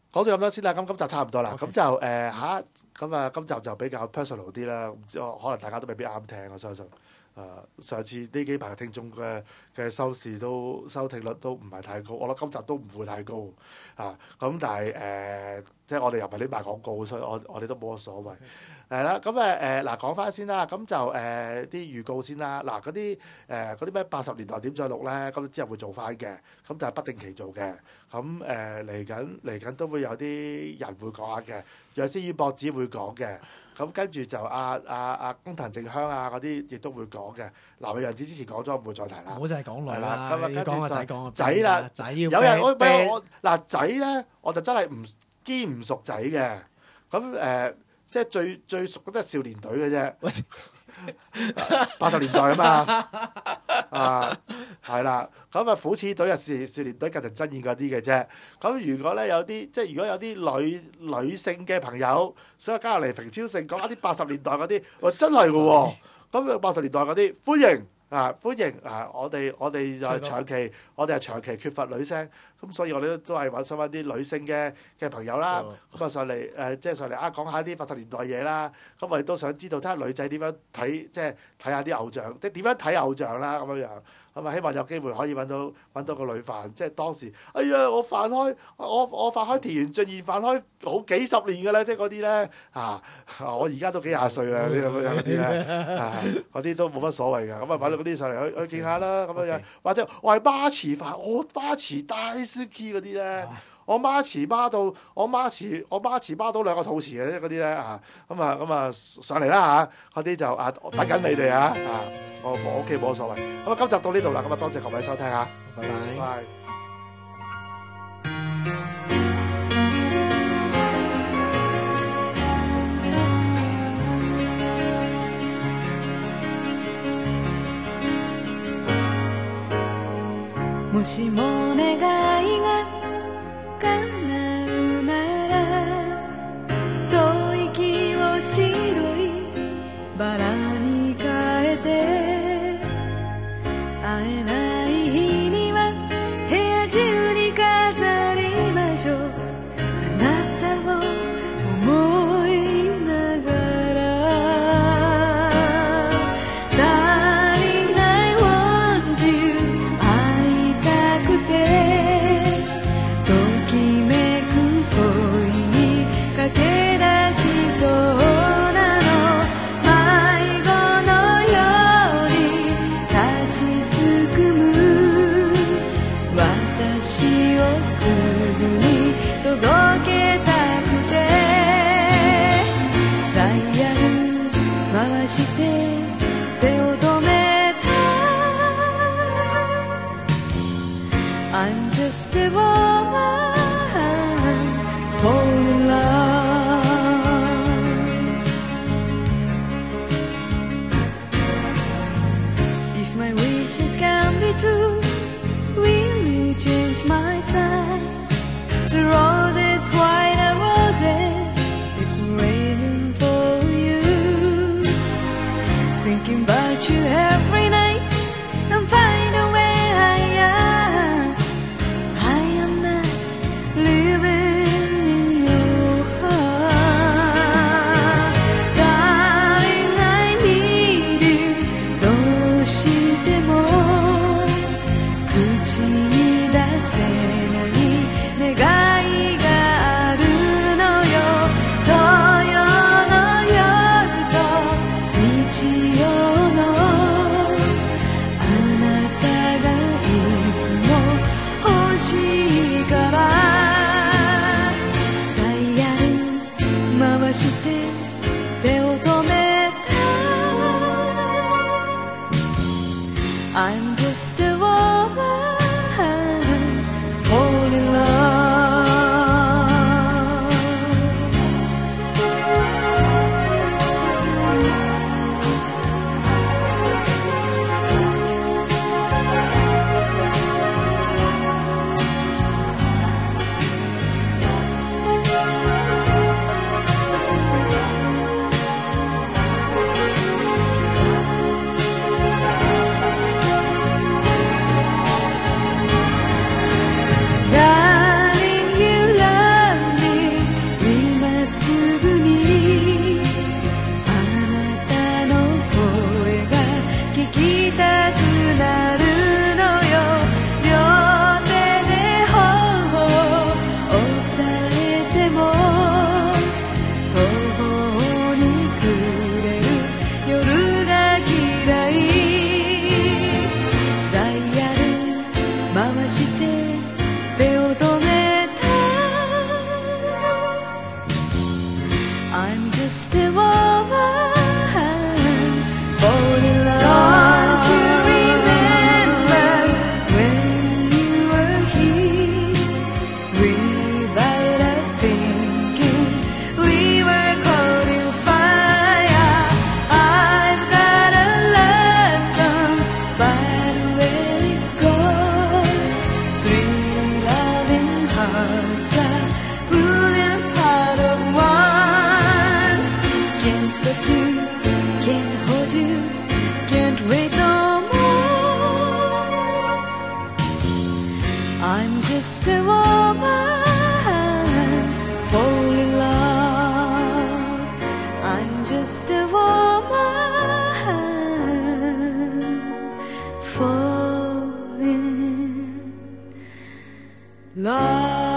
講到咁多先啦，咁今集差唔多啦，咁就咁啊，今集就比較 personal 啲啦，唔知可能大家都未必啱聽，我相信。上次呢幾排嘅聽眾嘅收聽率都唔係太高，我諗今集都唔會太高咁但係即係我哋又唔係呢賣廣告，所以我哋都冇乜所謂。係啦，咁嗱講翻先啦，咁就啲預告先啦。嗱嗰啲咩80年代點再錄咧，咁之後會做翻嘅，咁就係不定期做嘅。咁嚟緊都會有啲人會講下嘅，楊思宇博子會講嘅。咁跟住就阿工藤靜香嗰啲亦都會講嘅。嗱，佢楊子之前講咗，唔會再提啦。 唔好就係講女係啦啦， 咁要講個仔講個仔啦， 仔要有人我啤嗱仔咧，我就真係堅唔熟仔嘅。咁即係最熟嗰啲係少年隊嘅啫。80年代啊嘛，係啦，咁虎齒隊少年隊近藤真彥嗰啲嘅啫。咁如果咧如果有啲女性嘅朋友想加入嚟平超性講一啲80年代嗰啲，真係嘅喎。咁80年代嗰啲歡迎我哋就係長期缺乏女聲，咁所以我哋都係想揾啲女性嘅朋友啦，咁啊上嚟即係上嚟講下啲80年代嘢啦。咁我哋都想知道睇下女仔點樣睇，即係睇下啲偶像，即係點樣睇偶像啦咁樣。咁啊希望有機會可以揾到個女飯，即係當時哎呀我飯開田園俊彥飯開好幾十年㗎啦，即係嗰啲咧我而家都幾廿歲啦，呢咁樣嗰啲咧嗰啲都冇乜所謂㗎。咁啊揾到嗰啲上嚟去見下啦咁樣，或者我係媽池飯，我媽池大 Suki 嗰啲咧。我媽池孖到2個肚臍嘅嗰啲咧咁啊上嚟啦嗰啲就等緊你哋我屋企冇乜所謂。咁今集到呢度啦，咁多謝各位收聽拜拜。 もしも願いが叶うなら吐息を白いバラに変えて会えない日には部屋中に飾りましょうあなたを思いながら Darling I want you 会いたくてときめく恋に駆け出しそうなの迷子のように立ちすくむ私をすぐに届けたくてダイヤル回して手を止めた I'm just a woman fall in love If my wishes can be true will you change my size The roses white and roses decorating for you Thinking about you every night and find a way I am not living in your heart Darling I need you どうしても口に出せない願いがあるのよ土曜の夜と日曜のあなたがいつも欲しいからダイヤル回して手を止めた I'm just a woman fall in love can't wait no more. I'm just a woman, fall in love. I'm just a woman, fall in love.